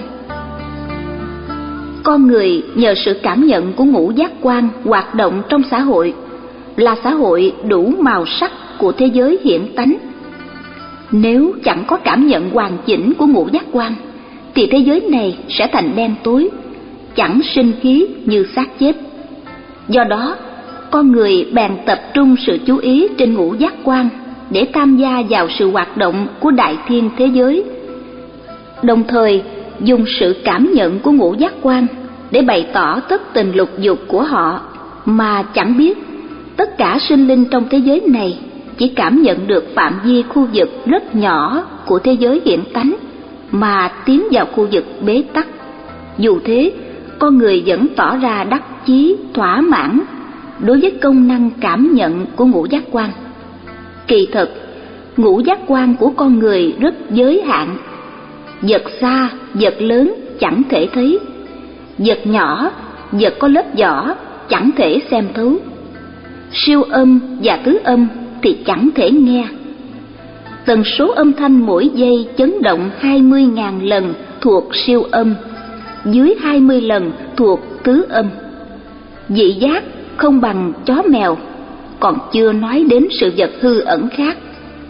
Con người nhờ sự cảm nhận của ngũ giác quan hoạt động trong xã hội, là xã hội đủ màu sắc của thế giới hiện tánh. Nếu chẳng có cảm nhận hoàn chỉnh của ngũ giác quan, thì thế giới này sẽ thành đen tối, chẳng sinh khí như xác chết. Do đó, con người bèn tập trung sự chú ý trên ngũ giác quan để tham gia vào sự hoạt động của đại thiên thế giới, đồng thời dùng sự cảm nhận của ngũ giác quan để bày tỏ thất tình lục dục của họ, mà chẳng biết tất cả sinh linh trong thế giới này chỉ cảm nhận được phạm vi khu vực rất nhỏ của thế giới hiện tánh mà tiến vào khu vực bế tắc. Dù thế, con người vẫn tỏ ra đắc chí, thỏa mãn đối với công năng cảm nhận của ngũ giác quan. Kỳ thực, ngũ giác quan của con người rất giới hạn. Vật xa, vật lớn chẳng thể thấy. Vật nhỏ, vật có lớp vỏ chẳng thể xem thấu. Siêu âm và tứ âm thì chẳng thể nghe. Tần số âm thanh mỗi giây chấn động hai mươi nghìn lần thuộc siêu âm, dưới hai mươi lần thuộc tứ âm. Vị giác không bằng chó mèo, còn chưa nói đến sự vật hư ẩn khác.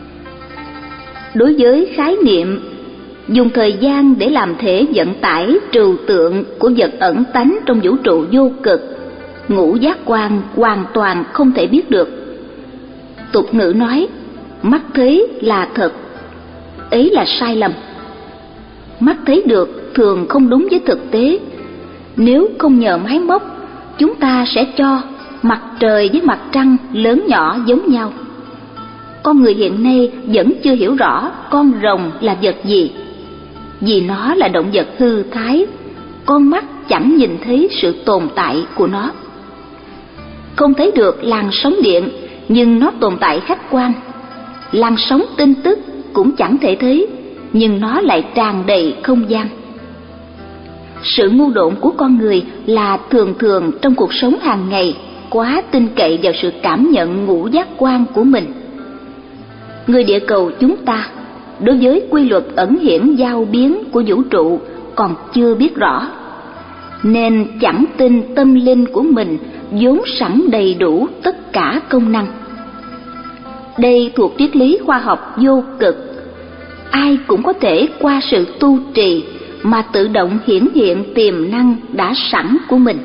Đối với khái niệm dùng thời gian để làm thể vận tải trừu tượng của vật ẩn tánh trong vũ trụ vô cực, ngũ giác quan hoàn toàn không thể biết được. Tục ngữ nói, mắt thấy là thật, ấy là sai lầm. Mắt thấy được thường không đúng với thực tế. Nếu không nhờ máy móc, chúng ta sẽ cho mặt trời với mặt trăng lớn nhỏ giống nhau. Con người hiện nay vẫn chưa hiểu rõ con rồng là vật gì, vì nó là động vật hư thái, con mắt chẳng nhìn thấy sự tồn tại của nó. Không thấy được làn sóng điện, nhưng nó tồn tại khách quan. Làn sóng tin tức cũng chẳng thể thấy, nhưng nó lại tràn đầy không gian. Sự ngu độn của con người là thường thường trong cuộc sống hàng ngày quá tin cậy vào sự cảm nhận ngũ giác quan của mình. Người địa cầu chúng ta đối với quy luật ẩn hiển giao biến của vũ trụ còn chưa biết rõ, nên chẳng tin tâm linh của mình vốn sẵn đầy đủ tất cả công năng. Đây thuộc triết lý khoa học vô cực. Ai cũng có thể qua sự tu trì mà tự động hiển hiện tiềm năng đã sẵn của mình.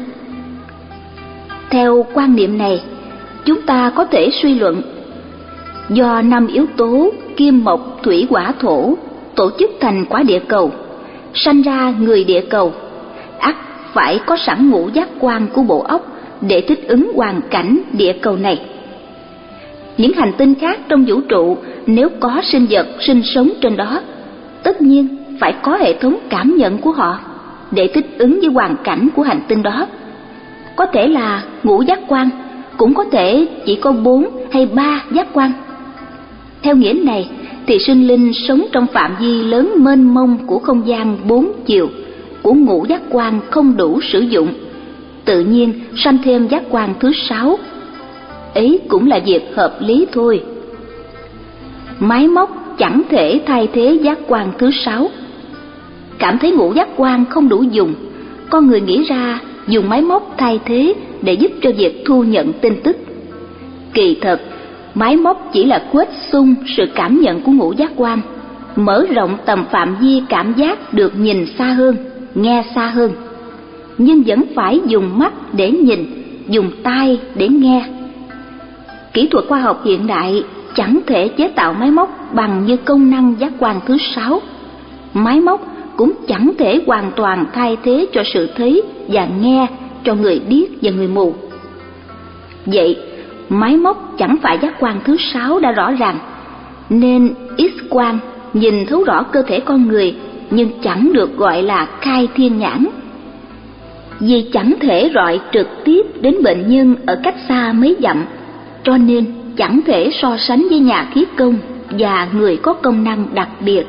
Theo quan niệm này, chúng ta có thể suy luận, do năm yếu tố kim mộc thủy hỏa thổ tổ chức thành quả địa cầu, sanh ra người địa cầu, ắt phải có sẵn ngũ giác quan của bộ óc để thích ứng hoàn cảnh địa cầu này. Những hành tinh khác trong vũ trụ, nếu có sinh vật sinh sống trên đó, tất nhiên phải có hệ thống cảm nhận của họ để thích ứng với hoàn cảnh của hành tinh đó. Có thể là ngũ giác quan, cũng có thể chỉ có bốn hay ba giác quan. Theo nghĩa này thì sinh linh sống trong phạm vi lớn mênh mông của không gian bốn chiều, của ngũ giác quan không đủ sử dụng, tự nhiên sanh thêm giác quan thứ sáu. Ấy cũng là việc hợp lý thôi. Máy móc chẳng thể thay thế giác quan thứ sáu. Cảm thấy ngũ giác quan không đủ dùng, con người nghĩ ra dùng máy móc thay thế để giúp cho việc thu nhận tin tức. Kỳ thật, máy móc chỉ là quét xung sự cảm nhận của ngũ giác quan, mở rộng tầm phạm vi cảm giác được nhìn xa hơn, nghe xa hơn. Nhưng vẫn phải dùng mắt để nhìn, dùng tai để nghe. Kỹ thuật khoa học hiện đại chẳng thể chế tạo máy móc bằng như công năng giác quan thứ sáu. Máy móc cũng chẳng thể hoàn toàn thay thế cho sự thấy và nghe cho người điếc và người mù. Vậy, máy móc chẳng phải giác quan thứ sáu đã rõ ràng, nên X-quang nhìn thấu rõ cơ thể con người nhưng chẳng được gọi là khai thiên nhãn. Vì chẳng thể rọi trực tiếp đến bệnh nhân ở cách xa mấy dặm, cho nên chẳng thể so sánh với nhà khí công và người có công năng đặc biệt.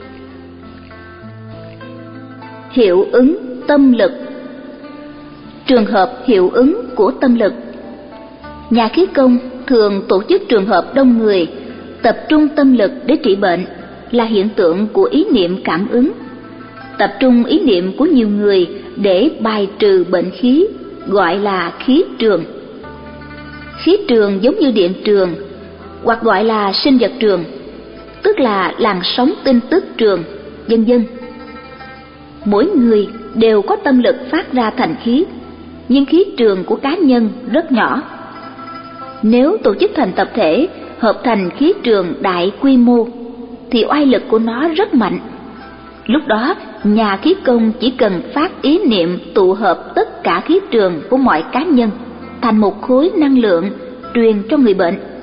Hiệu ứng tâm lực. Trường hợp hiệu ứng của tâm lực. Nhà khí công thường tổ chức trường hợp đông người, tập trung tâm lực để trị bệnh, là hiện tượng của ý niệm cảm ứng. Tập trung ý niệm của nhiều người để bài trừ bệnh khí, gọi là khí trường. Khí trường giống như điện trường, hoặc gọi là sinh vật trường, tức là làn sóng tin tức trường, vân vân. Mỗi người đều có tâm lực phát ra thành khí, nhưng khí trường của cá nhân rất nhỏ. Nếu tổ chức thành tập thể, hợp thành khí trường đại quy mô, thì oai lực của nó rất mạnh. Lúc đó, nhà khí công chỉ cần phát ý niệm tụ hợp tất cả khí trường của mọi cá nhân thành một khối năng lượng truyền cho người bệnh.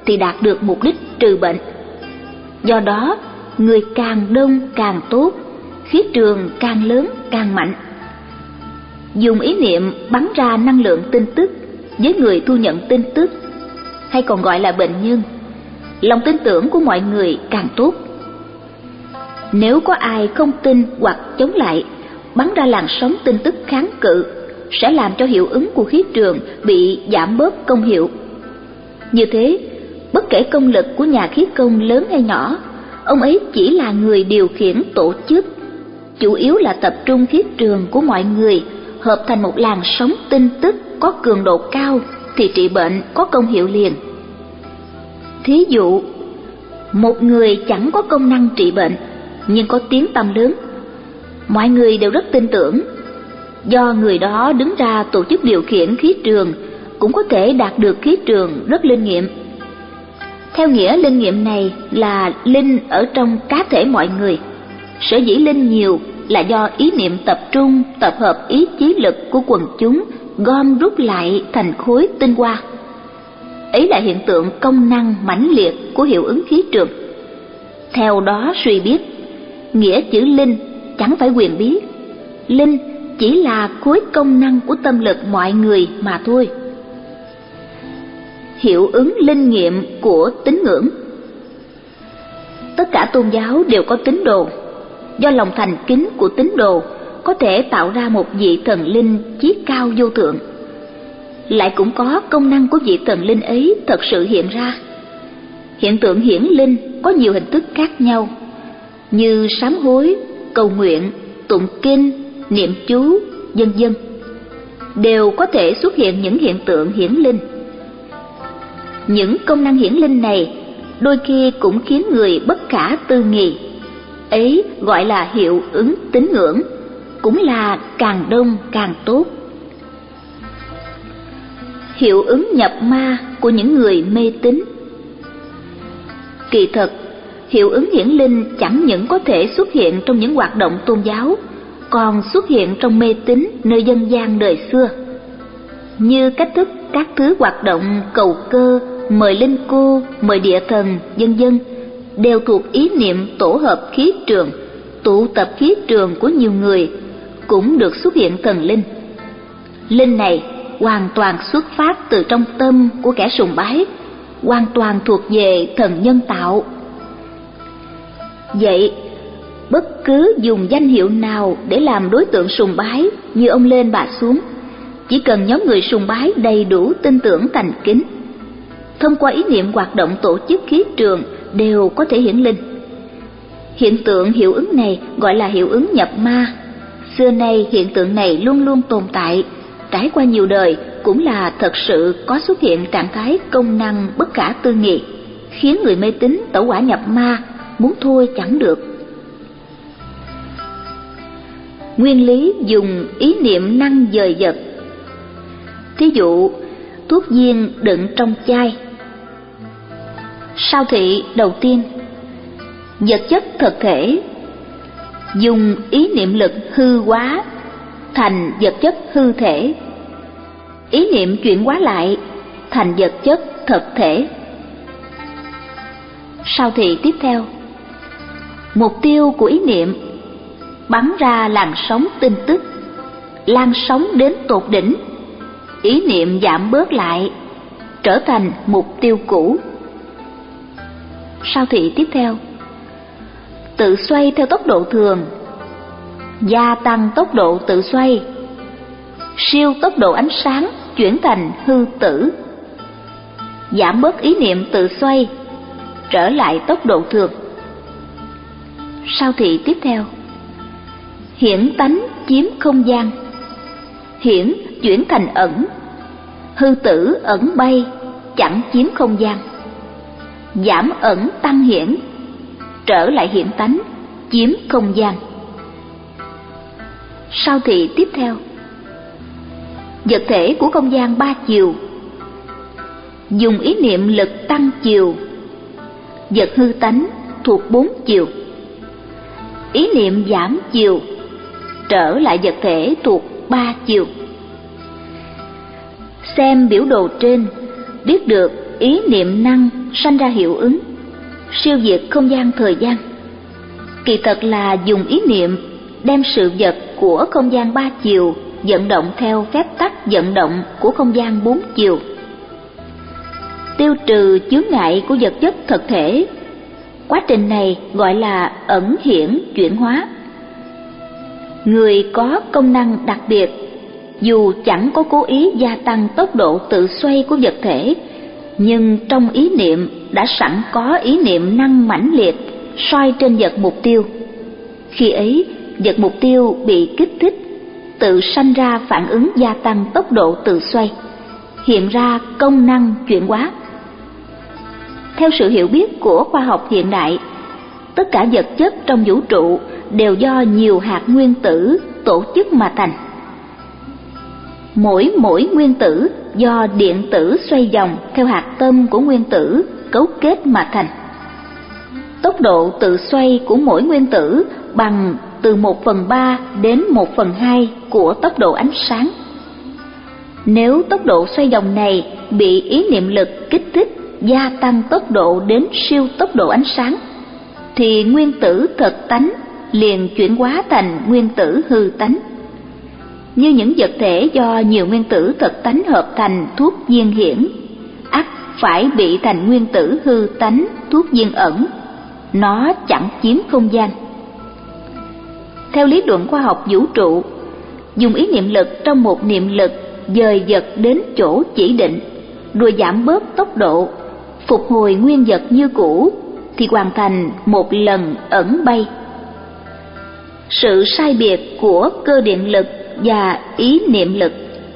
thì đạt được mục đích trừ bệnh. Do đó, người càng đông càng tốt, khí trường càng lớn càng mạnh. Dùng ý niệm bắn ra năng lượng tin tức với người thu nhận tin tức, hay còn gọi là bệnh nhân, lòng tin tưởng của mọi người càng tốt. Nếu có ai không tin hoặc chống lại, bắn ra làn sóng tin tức kháng cự sẽ làm cho hiệu ứng của khí trường bị giảm bớt công hiệu. Như thế, bất kể công lực của nhà khí công lớn hay nhỏ, ông ấy chỉ là người điều khiển tổ chức, chủ yếu là tập trung khí trường của mọi người hợp thành một làn sóng tin tức có cường độ cao thì trị bệnh có công hiệu liền. Thí dụ, một người chẳng có công năng trị bệnh nhưng có tiếng tăm lớn, mọi người đều rất tin tưởng. Do người đó đứng ra tổ chức điều khiển khí trường, cũng có thể đạt được khí trường rất linh nghiệm. Theo nghĩa linh nghiệm này là linh ở trong cá thể mọi người. Sở dĩ linh nhiều là do ý niệm tập trung, tập hợp ý chí lực của quần chúng gom rút lại thành khối tinh hoa. Ấy là hiện tượng công năng mãnh liệt của hiệu ứng khí trường. Theo đó suy biết, nghĩa chữ linh chẳng phải quyền bí. Linh chỉ là khối công năng của tâm lực mọi người mà thôi. Hiệu ứng linh nghiệm của tín ngưỡng. Tất cả tôn giáo đều có tín đồ. Do lòng thành kính của tín đồ có thể tạo ra một vị thần linh chí cao vô thượng. Lại cũng có công năng của vị thần linh ấy thật sự hiện ra. Hiện tượng hiển linh có nhiều hình thức khác nhau, như sám hối, cầu nguyện, tụng kinh, niệm chú, vân vân, đều có thể xuất hiện những hiện tượng hiển linh. Những công năng hiển linh này đôi khi cũng khiến người bất khả tư nghị. Ấy gọi là hiệu ứng tín ngưỡng, cũng là càng đông càng tốt. Hiệu ứng nhập ma của những người mê tín. Kỳ thực, hiệu ứng hiển linh chẳng những có thể xuất hiện trong những hoạt động tôn giáo, còn xuất hiện trong mê tín nơi dân gian đời xưa. Như cách thức các thứ hoạt động cầu cơ, mời linh cô, mời địa thần, vân vân đều thuộc ý niệm tổ hợp khí trường, tụ tập khí trường của nhiều người, cũng được xuất hiện thần linh. Linh này hoàn toàn xuất phát từ trong tâm của kẻ sùng bái, hoàn toàn thuộc về thần nhân tạo. Vậy, bất cứ dùng danh hiệu nào để làm đối tượng sùng bái như ông lên bà xuống, chỉ cần nhóm người sùng bái đầy đủ tin tưởng thành kính, thông qua ý niệm hoạt động tổ chức khí trường đều có thể hiển linh. Hiện tượng hiệu ứng này gọi là hiệu ứng nhập ma. Xưa nay hiện tượng này luôn luôn tồn tại, trải qua nhiều đời cũng là thật sự có xuất hiện trạng thái công năng bất khả tư nghị, khiến người mê tín tẩu hỏa nhập ma, muốn thôi chẳng được. Nguyên lý dùng ý niệm năng dời vật. Thí dụ, thuốc viên đựng trong chai. Sao thị đầu tiên, vật chất thực thể, dùng ý niệm lực hư hóa thành vật chất hư thể. Ý niệm chuyển hóa lại thành vật chất thực thể. Sao thị tiếp theo, mục tiêu của ý niệm bắn ra làn sóng tin tức, lan sóng đến tột đỉnh, ý niệm giảm bớt lại, trở thành mục tiêu cũ. Sao thị tiếp theo, tự xoay theo tốc độ thường, gia tăng tốc độ tự xoay, siêu tốc độ ánh sáng chuyển thành hư tử, giảm bớt ý niệm tự xoay, trở lại tốc độ thường. Sao thị tiếp theo, hiển tánh chiếm không gian, hiển chuyển thành ẩn, hư tử ẩn bay chẳng chiếm không gian, giảm ẩn tăng hiển, trở lại hiển tánh chiếm không gian. Sao thị tiếp theo, vật thể của không gian ba chiều, dùng ý niệm lực tăng chiều, vật hư tánh thuộc bốn chiều, ý niệm giảm chiều, trở lại vật thể thuộc ba chiều. Xem biểu đồ trên biết được ý niệm năng sanh ra hiệu ứng, siêu diệt không gian thời gian. Kỳ thật là dùng ý niệm đem sự vật của không gian ba chiều vận động theo phép tắc vận động của không gian bốn chiều, tiêu trừ chướng ngại của vật chất thực thể. Quá trình này gọi là ẩn hiển chuyển hóa. Người có công năng đặc biệt, dù chẳng có cố ý gia tăng tốc độ tự xoay của vật thể, nhưng trong ý niệm đã sẵn có ý niệm năng mãnh liệt soi trên vật mục tiêu. Khi ấy, vật mục tiêu bị kích thích, tự sanh ra phản ứng gia tăng tốc độ tự xoay, hiện ra công năng chuyển hóa. Theo sự hiểu biết của khoa học hiện đại, tất cả vật chất trong vũ trụ đều do nhiều hạt nguyên tử tổ chức mà thành. Mỗi mỗi nguyên tử do điện tử xoay vòng theo hạt tâm của nguyên tử cấu kết mà thành. Tốc độ tự xoay của mỗi nguyên tử bằng từ một phần ba đến một phần hai của tốc độ ánh sáng. Nếu tốc độ xoay vòng này bị ý niệm lực kích thích gia tăng tốc độ đến siêu tốc độ ánh sáng, thì nguyên tử thực tánh liền chuyển hóa thành nguyên tử hư tánh. Như những vật thể do nhiều nguyên tử thực tánh hợp thành thuốc viên hiển, ắt phải bị thành nguyên tử hư tánh thuốc viên ẩn, nó chẳng chiếm không gian. Theo lý luận khoa học vũ trụ, dùng ý niệm lực trong một niệm lực dời vật đến chỗ chỉ định, rồi giảm bớt tốc độ, phục hồi nguyên vật như cũ, thì hoàn thành một lần ẩn bay. Sự sai biệt của cơ điện lực và ý niệm lực.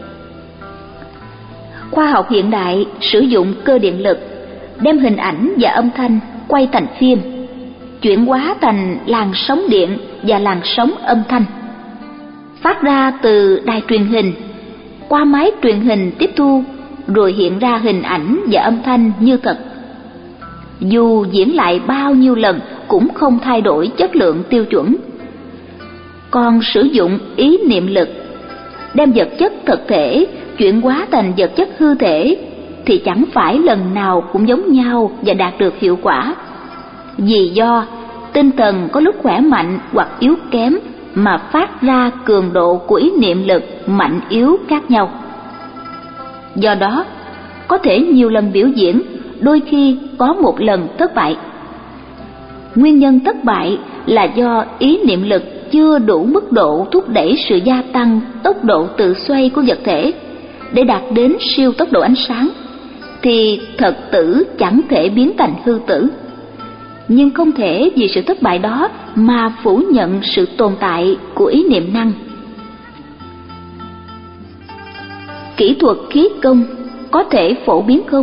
Khoa học hiện đại sử dụng cơ điện lực đem hình ảnh và âm thanh quay thành phim, chuyển hóa thành làn sóng điện và làn sóng âm thanh, phát ra từ đài truyền hình, qua máy truyền hình tiếp thu, rồi hiện ra hình ảnh và âm thanh như thật. Dù diễn lại bao nhiêu lần cũng không thay đổi chất lượng tiêu chuẩn. Còn sử dụng ý niệm lực đem vật chất thực thể chuyển hóa thành vật chất hư thể thì chẳng phải lần nào cũng giống nhau và đạt được hiệu quả, vì do tinh thần có lúc khỏe mạnh hoặc yếu kém mà phát ra cường độ của ý niệm lực mạnh yếu khác nhau. Do đó, có thể nhiều lần biểu diễn, đôi khi có một lần thất bại. Nguyên nhân thất bại là do ý niệm lực chưa đủ mức độ thúc đẩy sự gia tăng tốc độ tự xoay của vật thể để đạt đến siêu tốc độ ánh sáng, thì thật tử chẳng thể biến thành hư tử. Nhưng không thể vì sự thất bại đó mà phủ nhận sự tồn tại của ý niệm năng. Kỹ thuật khí công có thể phổ biến không?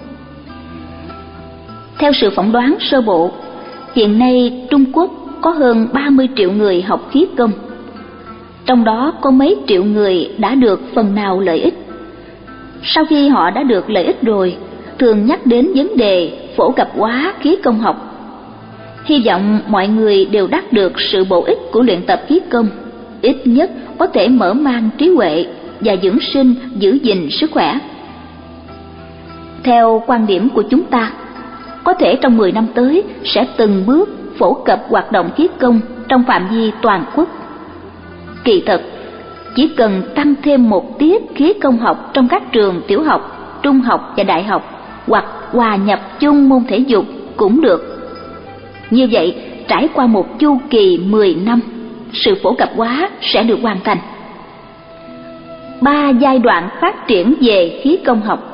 Theo sự phỏng đoán sơ bộ, hiện nay Trung Quốc có hơn ba mươi triệu người học khí công. Trong đó có mấy triệu người đã được phần nào lợi ích. Sau khi họ đã được lợi ích rồi, thường nhắc đến vấn đề phổ cập hóa khí công học. Hy vọng mọi người đều đắc được sự bổ ích của luyện tập khí công, ít nhất có thể mở mang trí huệ và dưỡng sinh giữ gìn sức khỏe. Theo quan điểm của chúng ta, có thể trong mười năm tới sẽ từng bước phổ cập hoạt động khí công trong phạm vi toàn quốc. Kỳ thực, chỉ cần tăng thêm một tiết khí công học trong các trường tiểu học, trung học và đại học, hoặc hòa nhập chung môn thể dục cũng được. Như vậy, trải qua một chu kỳ mười năm, sự phổ cập hóa sẽ được hoàn thành. Ba giai đoạn phát triển về khí công học.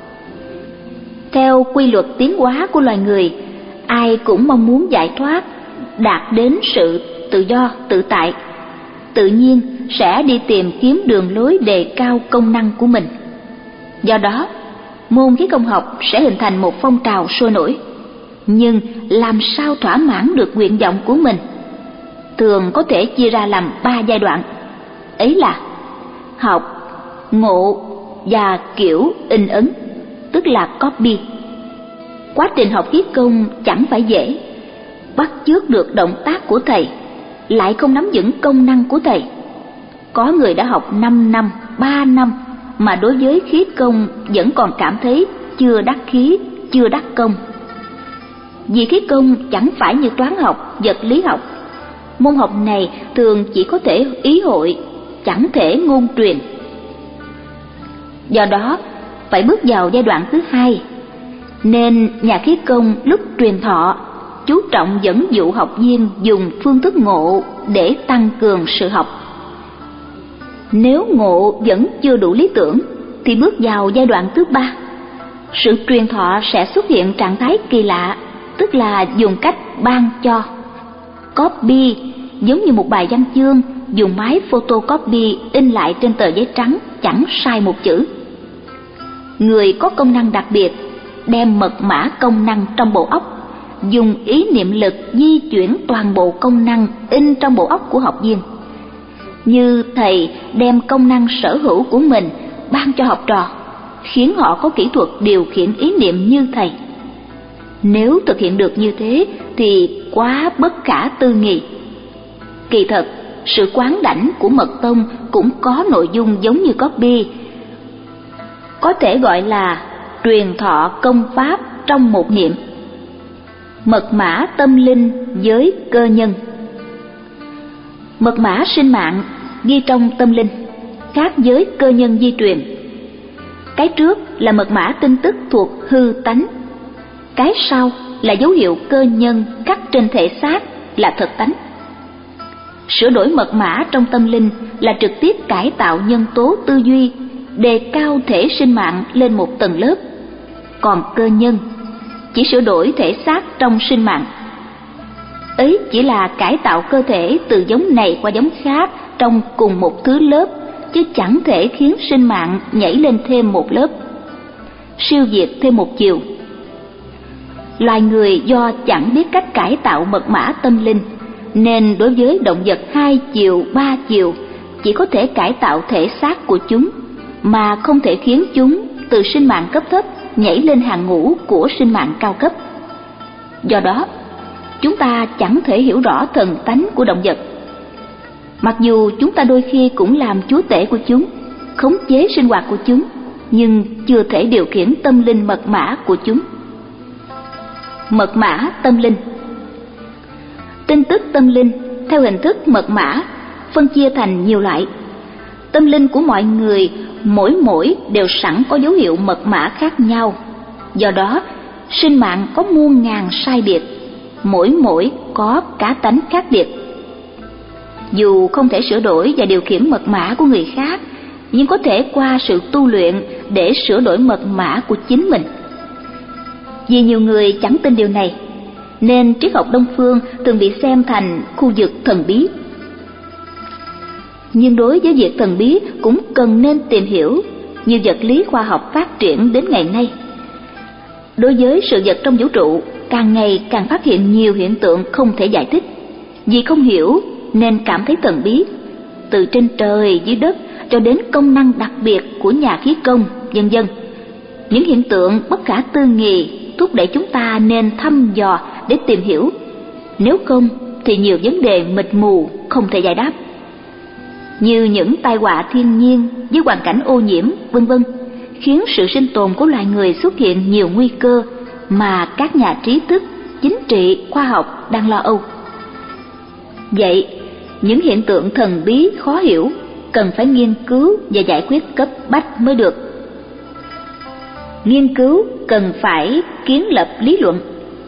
Theo quy luật tiến hóa của loài người, ai cũng mong muốn giải thoát, đạt đến sự tự do, tự tại, tự nhiên sẽ đi tìm kiếm đường lối đề cao công năng của mình. Do đó, môn khí công học sẽ hình thành một phong trào sôi nổi. Nhưng làm sao thỏa mãn được nguyện vọng của mình? Thường có thể chia ra làm ba giai đoạn. Ấy là học, ngộ và kiểu in ấn, tức là copy. Quá trình học khí công chẳng phải dễ. Bắt chước được động tác của thầy, lại không nắm vững công năng của thầy. Có người đã học năm năm, ba năm mà đối với khí công vẫn còn cảm thấy chưa đắc khí, chưa đắc công. Vì khí công chẳng phải như toán học, vật lý học. Môn học này thường chỉ có thể ý hội, chẳng thể ngôn truyền. Do đó, phải bước vào giai đoạn thứ hai, nên nhà khí công lúc truyền thọ chú trọng dẫn dụ học viên dùng phương thức ngộ để tăng cường sự học. Nếu ngộ vẫn chưa đủ lý tưởng thì bước vào giai đoạn thứ ba. Sự truyền thọ sẽ xuất hiện trạng thái kỳ lạ, tức là dùng cách ban cho. Copy giống như một bài văn chương dùng máy photocopy in lại trên tờ giấy trắng, chẳng sai một chữ. Người có công năng đặc biệt đem mật mã công năng trong bộ óc, dùng ý niệm lực di chuyển toàn bộ công năng in trong bộ óc của học viên. Như thầy đem công năng sở hữu của mình ban cho học trò, khiến họ có kỹ thuật điều khiển ý niệm như thầy. Nếu thực hiện được như thế thì quá bất khả tư nghị. Kỳ thật, sự quán đảnh của mật tông cũng có nội dung giống như copy, có thể gọi là truyền thọ công pháp trong một niệm. Mật mã tâm linh với cơ nhân. Mật mã sinh mạng ghi trong tâm linh, khác với cơ nhân di truyền. Cái trước là mật mã tin tức thuộc hư tánh, cái sau là dấu hiệu cơ nhân khắc trên thể xác là thực tánh. Sửa đổi mật mã trong tâm linh là trực tiếp cải tạo nhân tố tư duy, đề cao thể sinh mạng lên một tầng lớp. Còn cơ nhân chỉ sửa đổi thể xác trong sinh mạng. Ấy chỉ là cải tạo cơ thể từ giống này qua giống khác trong cùng một thứ lớp, chứ chẳng thể khiến sinh mạng nhảy lên thêm một lớp, siêu việt thêm một chiều. Loài người do chẳng biết cách cải tạo mật mã tâm linh, nên đối với động vật hai chiều, ba chiều chỉ có thể cải tạo thể xác của chúng, mà không thể khiến chúng từ sinh mạng cấp thấp nhảy lên hàng ngũ của sinh mạng cao cấp. Do đó, chúng ta chẳng thể hiểu rõ thần tánh của động vật. Mặc dù chúng ta đôi khi cũng làm chúa tể của chúng, khống chế sinh hoạt của chúng, nhưng chưa thể điều khiển tâm linh mật mã của chúng. Mật mã tâm linh. Tin tức tâm linh theo hình thức mật mã phân chia thành nhiều loại. Tâm linh của mọi người mỗi mỗi đều sẵn có dấu hiệu mật mã khác nhau. Do đó, sinh mạng có muôn ngàn sai biệt, mỗi mỗi có cá tánh khác biệt. Dù không thể sửa đổi và điều khiển mật mã của người khác, nhưng có thể qua sự tu luyện để sửa đổi mật mã của chính mình. Vì nhiều người chẳng tin điều này, nên triết học Đông phương thường bị xem thành khu vực thần bí. Nhưng đối với việc thần bí cũng cần nên tìm hiểu, như vật lý khoa học phát triển đến ngày nay. Đối với sự vật trong vũ trụ, càng ngày càng phát hiện nhiều hiện tượng không thể giải thích. Vì không hiểu nên cảm thấy thần bí, từ trên trời dưới đất cho đến công năng đặc biệt của nhà khí công, vân vân. Những hiện tượng bất khả tư nghị thúc đẩy chúng ta nên thăm dò để tìm hiểu. Nếu không thì nhiều vấn đề mịt mù không thể giải đáp, như những tai họa thiên nhiên với hoàn cảnh ô nhiễm, vân vân, khiến sự sinh tồn của loài người xuất hiện nhiều nguy cơ mà các nhà trí thức, chính trị, khoa học đang lo âu. Vậy, những hiện tượng thần bí khó hiểu cần phải nghiên cứu và giải quyết cấp bách mới được. Nghiên cứu cần phải kiến lập lý luận.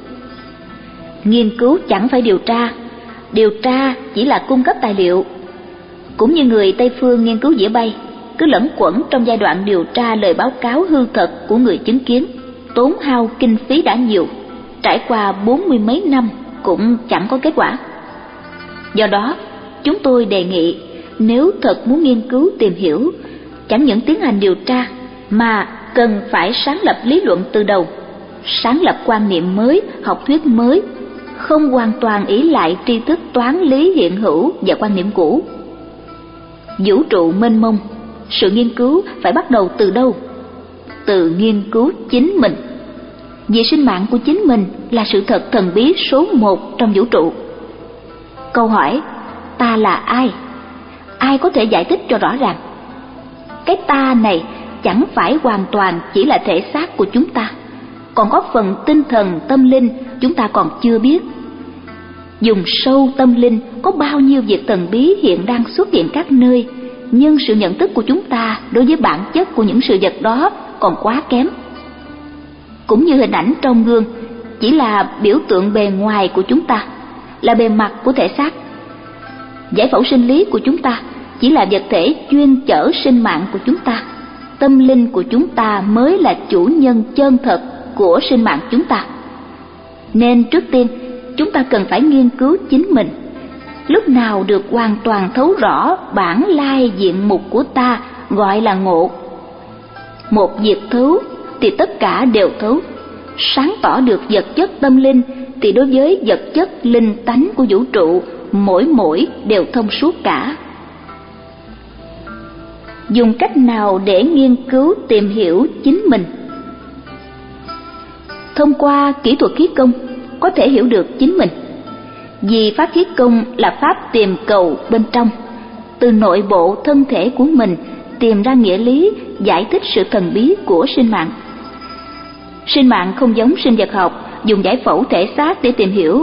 Nghiên cứu chẳng phải điều tra, điều tra chỉ là cung cấp tài liệu. Cũng như người Tây phương nghiên cứu dĩa bay, cứ lẫn quẩn trong giai đoạn điều tra lời báo cáo hư thật của người chứng kiến, tốn hao kinh phí đã nhiều, trải qua bốn mươi mấy năm cũng chẳng có kết quả. Do đó, chúng tôi đề nghị nếu thật muốn nghiên cứu tìm hiểu, chẳng những tiến hành điều tra mà cần phải sáng lập lý luận từ đầu, sáng lập quan niệm mới, học thuyết mới, không hoàn toàn ỷ lại tri thức toán lý hiện hữu và quan niệm cũ. Vũ trụ mênh mông, sự nghiên cứu phải bắt đầu từ đâu? Từ nghiên cứu chính mình. Vì sinh mạng của chính mình là sự thật thần bí số một trong vũ trụ. Câu hỏi, ta là ai? Ai có thể giải thích cho rõ ràng? Cái ta này chẳng phải hoàn toàn chỉ là thể xác của chúng ta, còn có phần tinh thần tâm linh chúng ta còn chưa biết. Dùng sâu tâm linh có bao nhiêu việc thần bí hiện đang xuất hiện các nơi, nhưng sự nhận thức của chúng ta đối với bản chất của những sự vật đó còn quá kém. Cũng như hình ảnh trong gương chỉ là biểu tượng bề ngoài của chúng ta, là bề mặt của thể xác. Giải phẫu sinh lý của chúng ta chỉ là vật thể chuyên chở sinh mạng của chúng ta. Tâm linh của chúng ta mới là chủ nhân chân thật của sinh mạng chúng ta. Nên trước tiên chúng ta cần phải nghiên cứu chính mình. Lúc nào được hoàn toàn thấu rõ bản lai diện mục của ta gọi là ngộ. Một việc thấu thì tất cả đều thấu. Sáng tỏ được vật chất tâm linh thì đối với vật chất linh tánh của vũ trụ, mỗi mỗi đều thông suốt cả. Dùng cách nào để nghiên cứu tìm hiểu chính mình? Thông qua kỹ thuật khí công có thể hiểu được chính mình. Vì pháp khí công là pháp tìm cầu bên trong, từ nội bộ thân thể của mình tìm ra nghĩa lý, giải thích sự thần bí của sinh mạng. Sinh mạng không giống sinh vật học dùng giải phẫu thể xác để tìm hiểu.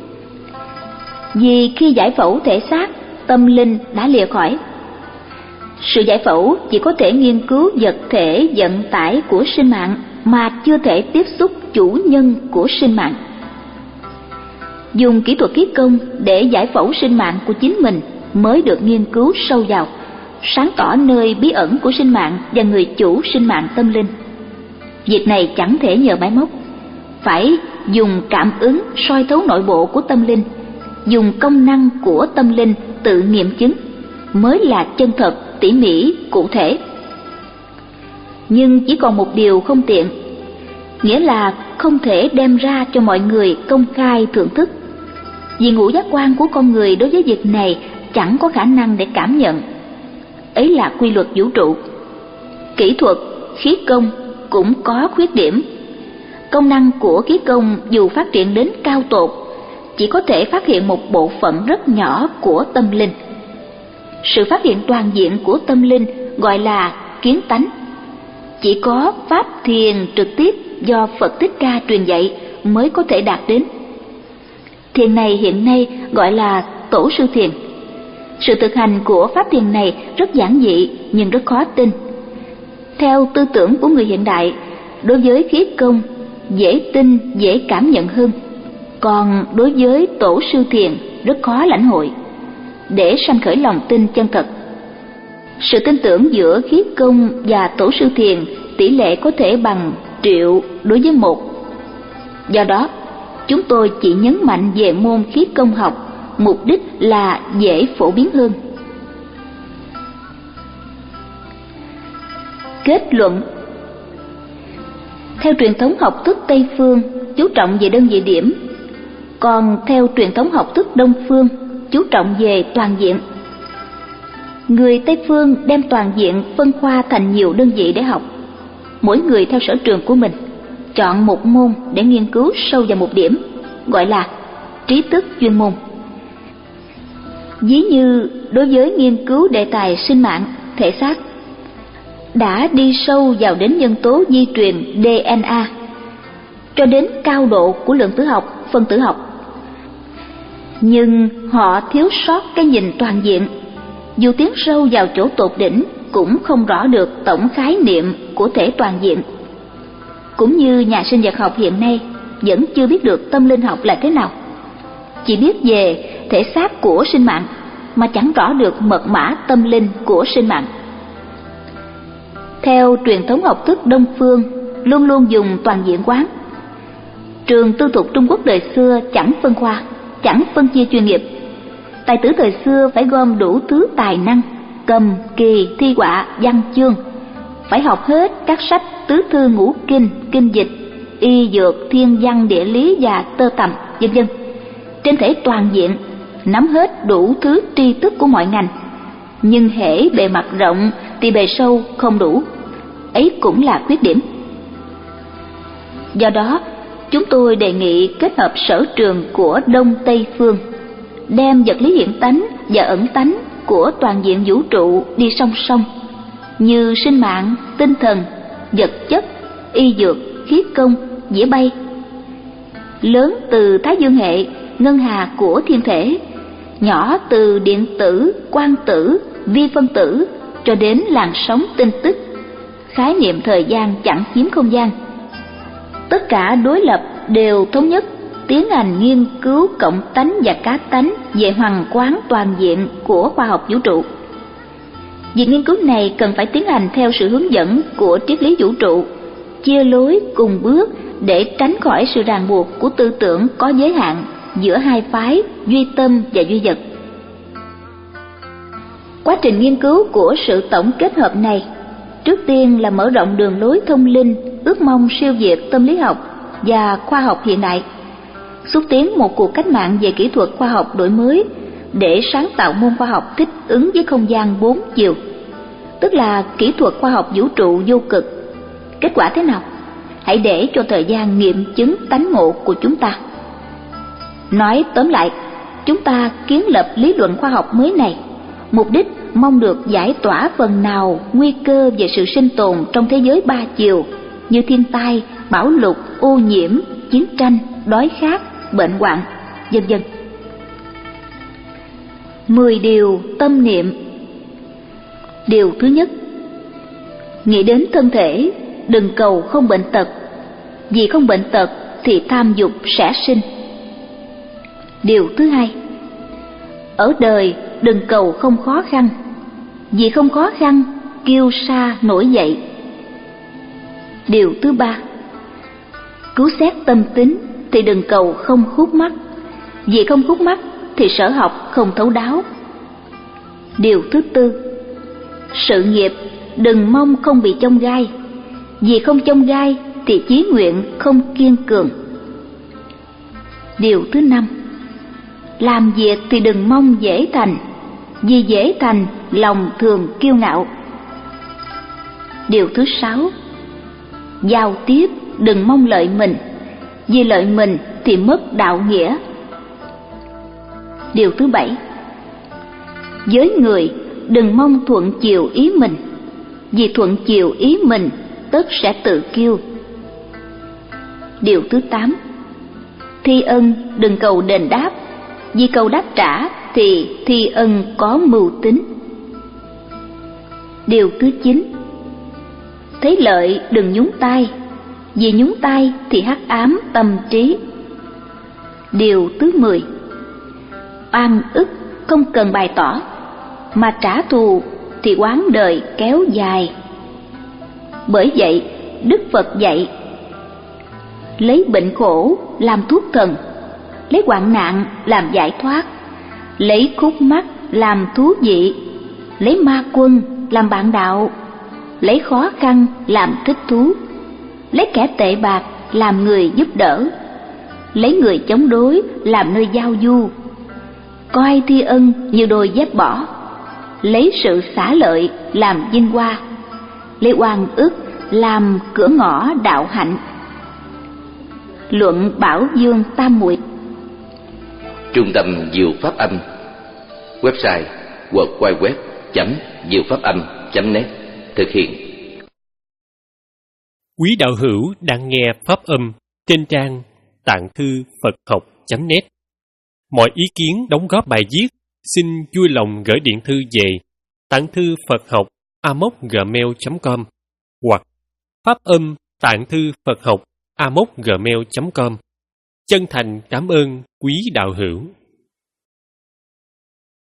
Vì khi giải phẫu thể xác, tâm linh đã lìa khỏi. Sự giải phẫu chỉ có thể nghiên cứu vật thể vận tải của sinh mạng mà chưa thể tiếp xúc chủ nhân của sinh mạng. Dùng kỹ thuật khí công để giải phẫu sinh mạng của chính mình mới được nghiên cứu sâu vào, sáng tỏ nơi bí ẩn của sinh mạng và người chủ sinh mạng tâm linh. Việc này chẳng thể nhờ máy móc, phải dùng cảm ứng soi thấu nội bộ của tâm linh, dùng công năng của tâm linh tự nghiệm chứng mới là chân thật, tỉ mỉ, cụ thể. Nhưng chỉ còn một điều không tiện, nghĩa là không thể đem ra cho mọi người công khai thưởng thức. Vì ngũ giác quan của con người đối với việc này chẳng có khả năng để cảm nhận. Ấy là quy luật vũ trụ. Kỹ thuật khí công cũng có khuyết điểm. Công năng của khí công dù phát triển đến cao tột, chỉ có thể phát hiện một bộ phận rất nhỏ của tâm linh. Sự phát hiện toàn diện của tâm linh gọi là kiến tánh. Chỉ có pháp thiền trực tiếp do Phật Thích Ca truyền dạy mới có thể đạt đến. Thiền này hiện nay gọi là tổ sư thiền. Sự thực hành của pháp thiền này rất giản dị nhưng rất khó tin. Theo tư tưởng của người hiện đại, đối với khí công dễ tin, dễ cảm nhận hơn. Còn đối với tổ sư thiền rất khó lãnh hội. Để sanh khởi lòng tin chân thật, sự tin tưởng giữa khí công và tổ sư thiền tỷ lệ có thể bằng triệu đối với một. Do đó, chúng tôi chỉ nhấn mạnh về môn khí công học, mục đích là dễ phổ biến hơn. Kết luận: theo truyền thống học thức Tây phương chú trọng về đơn vị điểm, còn theo truyền thống học thức Đông phương chú trọng về toàn diện. Người Tây phương đem toàn diện phân khoa thành nhiều đơn vị để học, mỗi người theo sở trường của mình, chọn một môn để nghiên cứu sâu vào một điểm, gọi là trí thức chuyên môn. Ví như đối với nghiên cứu đề tài sinh mạng, thể xác, đã đi sâu vào đến nhân tố di truyền đê en a, cho đến cao độ của lượng tử học, phân tử học. Nhưng họ thiếu sót cái nhìn toàn diện, dù tiến sâu vào chỗ tột đỉnh cũng không rõ được tổng khái niệm của thể toàn diện. Cũng như nhà sinh vật học hiện nay vẫn chưa biết được tâm linh học là thế nào, chỉ biết về thể xác của sinh mạng mà chẳng rõ được mật mã tâm linh của sinh mạng. Theo truyền thống học thức Đông phương luôn luôn dùng toàn diện quán. Trường tư thục Trung Quốc đời xưa chẳng phân khoa, chẳng phân chia chuyên nghiệp. Tài tử thời xưa phải gom đủ thứ tài năng, cầm, kỳ, thi họa, văn chương, phải học hết các sách tứ thư ngũ kinh, kinh dịch, y dược, thiên văn, địa lý và tơ tằm, vân vân. Trên thể toàn diện, nắm hết đủ thứ tri thức của mọi ngành, nhưng hễ bề mặt rộng thì bề sâu không đủ. Ấy cũng là khuyết điểm. Do đó, chúng tôi đề nghị kết hợp sở trường của Đông Tây phương, đem vật lý hiện tánh và ẩn tánh của toàn diện vũ trụ đi song song, như sinh mạng, tinh thần, vật chất, y dược, khí công, dĩa bay. Lớn từ Thái Dương hệ, ngân hà của thiên thể, nhỏ từ điện tử, quang tử, vi phân tử cho đến làn sóng tin tức. Khái niệm thời gian chẳng chiếm không gian. Tất cả đối lập đều thống nhất tiến hành nghiên cứu cộng tánh và cá tánh về hoàn quán toàn diện của khoa học vũ trụ. Việc nghiên cứu này cần phải tiến hành theo sự hướng dẫn của triết lý vũ trụ, chia lối cùng bước để tránh khỏi sự ràng buộc của tư tưởng có giới hạn giữa hai phái duy tâm và duy vật. Quá trình nghiên cứu của sự tổng kết hợp này trước tiên là mở rộng đường lối thông linh, ước mong siêu việt tâm lý học và khoa học hiện đại, xúc tiến một cuộc cách mạng về kỹ thuật khoa học đổi mới để sáng tạo môn khoa học thích ứng với không gian bốn chiều, tức là kỹ thuật khoa học vũ trụ vô cực. Kết quả thế nào? Hãy để cho thời gian nghiệm chứng tánh ngộ của chúng ta. Nói tóm lại, chúng ta kiến lập lý luận khoa học mới này, mục đích mong được giải tỏa phần nào nguy cơ về sự sinh tồn trong thế giới ba chiều như thiên tai, bão lụt, ô nhiễm, chiến tranh, đói khát, bệnh hoạn, vân vân. Mười điều tâm niệm. Điều thứ nhất, nghĩ đến thân thể, đừng cầu không bệnh tật, vì không bệnh tật thì tham dục sẽ sinh. Điều thứ hai, ở đời đừng cầu không khó khăn, vì không khó khăn kiêu sa nổi dậy. Điều thứ ba, cứu xét tâm tính thì đừng cầu không khúc mắc, vì không khúc mắc thì sở học không thấu đáo. Điều thứ tư, sự nghiệp đừng mong không bị chông gai, vì không chông gai thì chí nguyện không kiên cường. Điều thứ năm, làm việc thì đừng mong dễ thành, vì dễ thành lòng thường kiêu ngạo. Điều thứ sáu, giao tiếp đừng mong lợi mình, vì lợi mình thì mất đạo nghĩa. Điều thứ bảy, với người đừng mong thuận chiều ý mình, vì thuận chiều ý mình tất sẽ tự kiêu. Điều thứ tám, thi ân đừng cầu đền đáp, vì cầu đáp trả thì thi ân có mưu tính. Điều thứ chín, thấy lợi đừng nhúng tay, vì nhúng tay thì hắc ám tâm trí. Điều thứ mười, oan ức không cần bày tỏ, mà trả thù thì oán đời kéo dài. Bởi vậy Đức Phật dạy, lấy bệnh khổ làm thuốc thần, lấy hoạn nạn làm giải thoát, lấy khúc mắc làm thú vị, lấy ma quân làm bạn đạo, lấy khó khăn làm thích thú, lấy kẻ tệ bạc làm người giúp đỡ, lấy người chống đối làm nơi giao du, coi thi ân như đôi dép bỏ, lấy sự xả lợi làm vinh hoa, lấy oan ức làm cửa ngõ đạo hạnh. Luận Bảo Dương Tam Muội. Trung tâm Diệu Pháp Âm. Website w w w chấm diệu pháp âm chấm net. Thực hiện. Quý đạo hữu đang nghe Pháp Âm trên trang tạng thư Phật học chấm net. Mọi ý kiến đóng góp bài viết xin vui lòng gửi điện thư về tạng thư Phật học a mốc gmail chấm com hoặc Pháp Âm tạng thư Phật học a mốc gmail chấm com. Chân thành cảm ơn quý đạo hữu.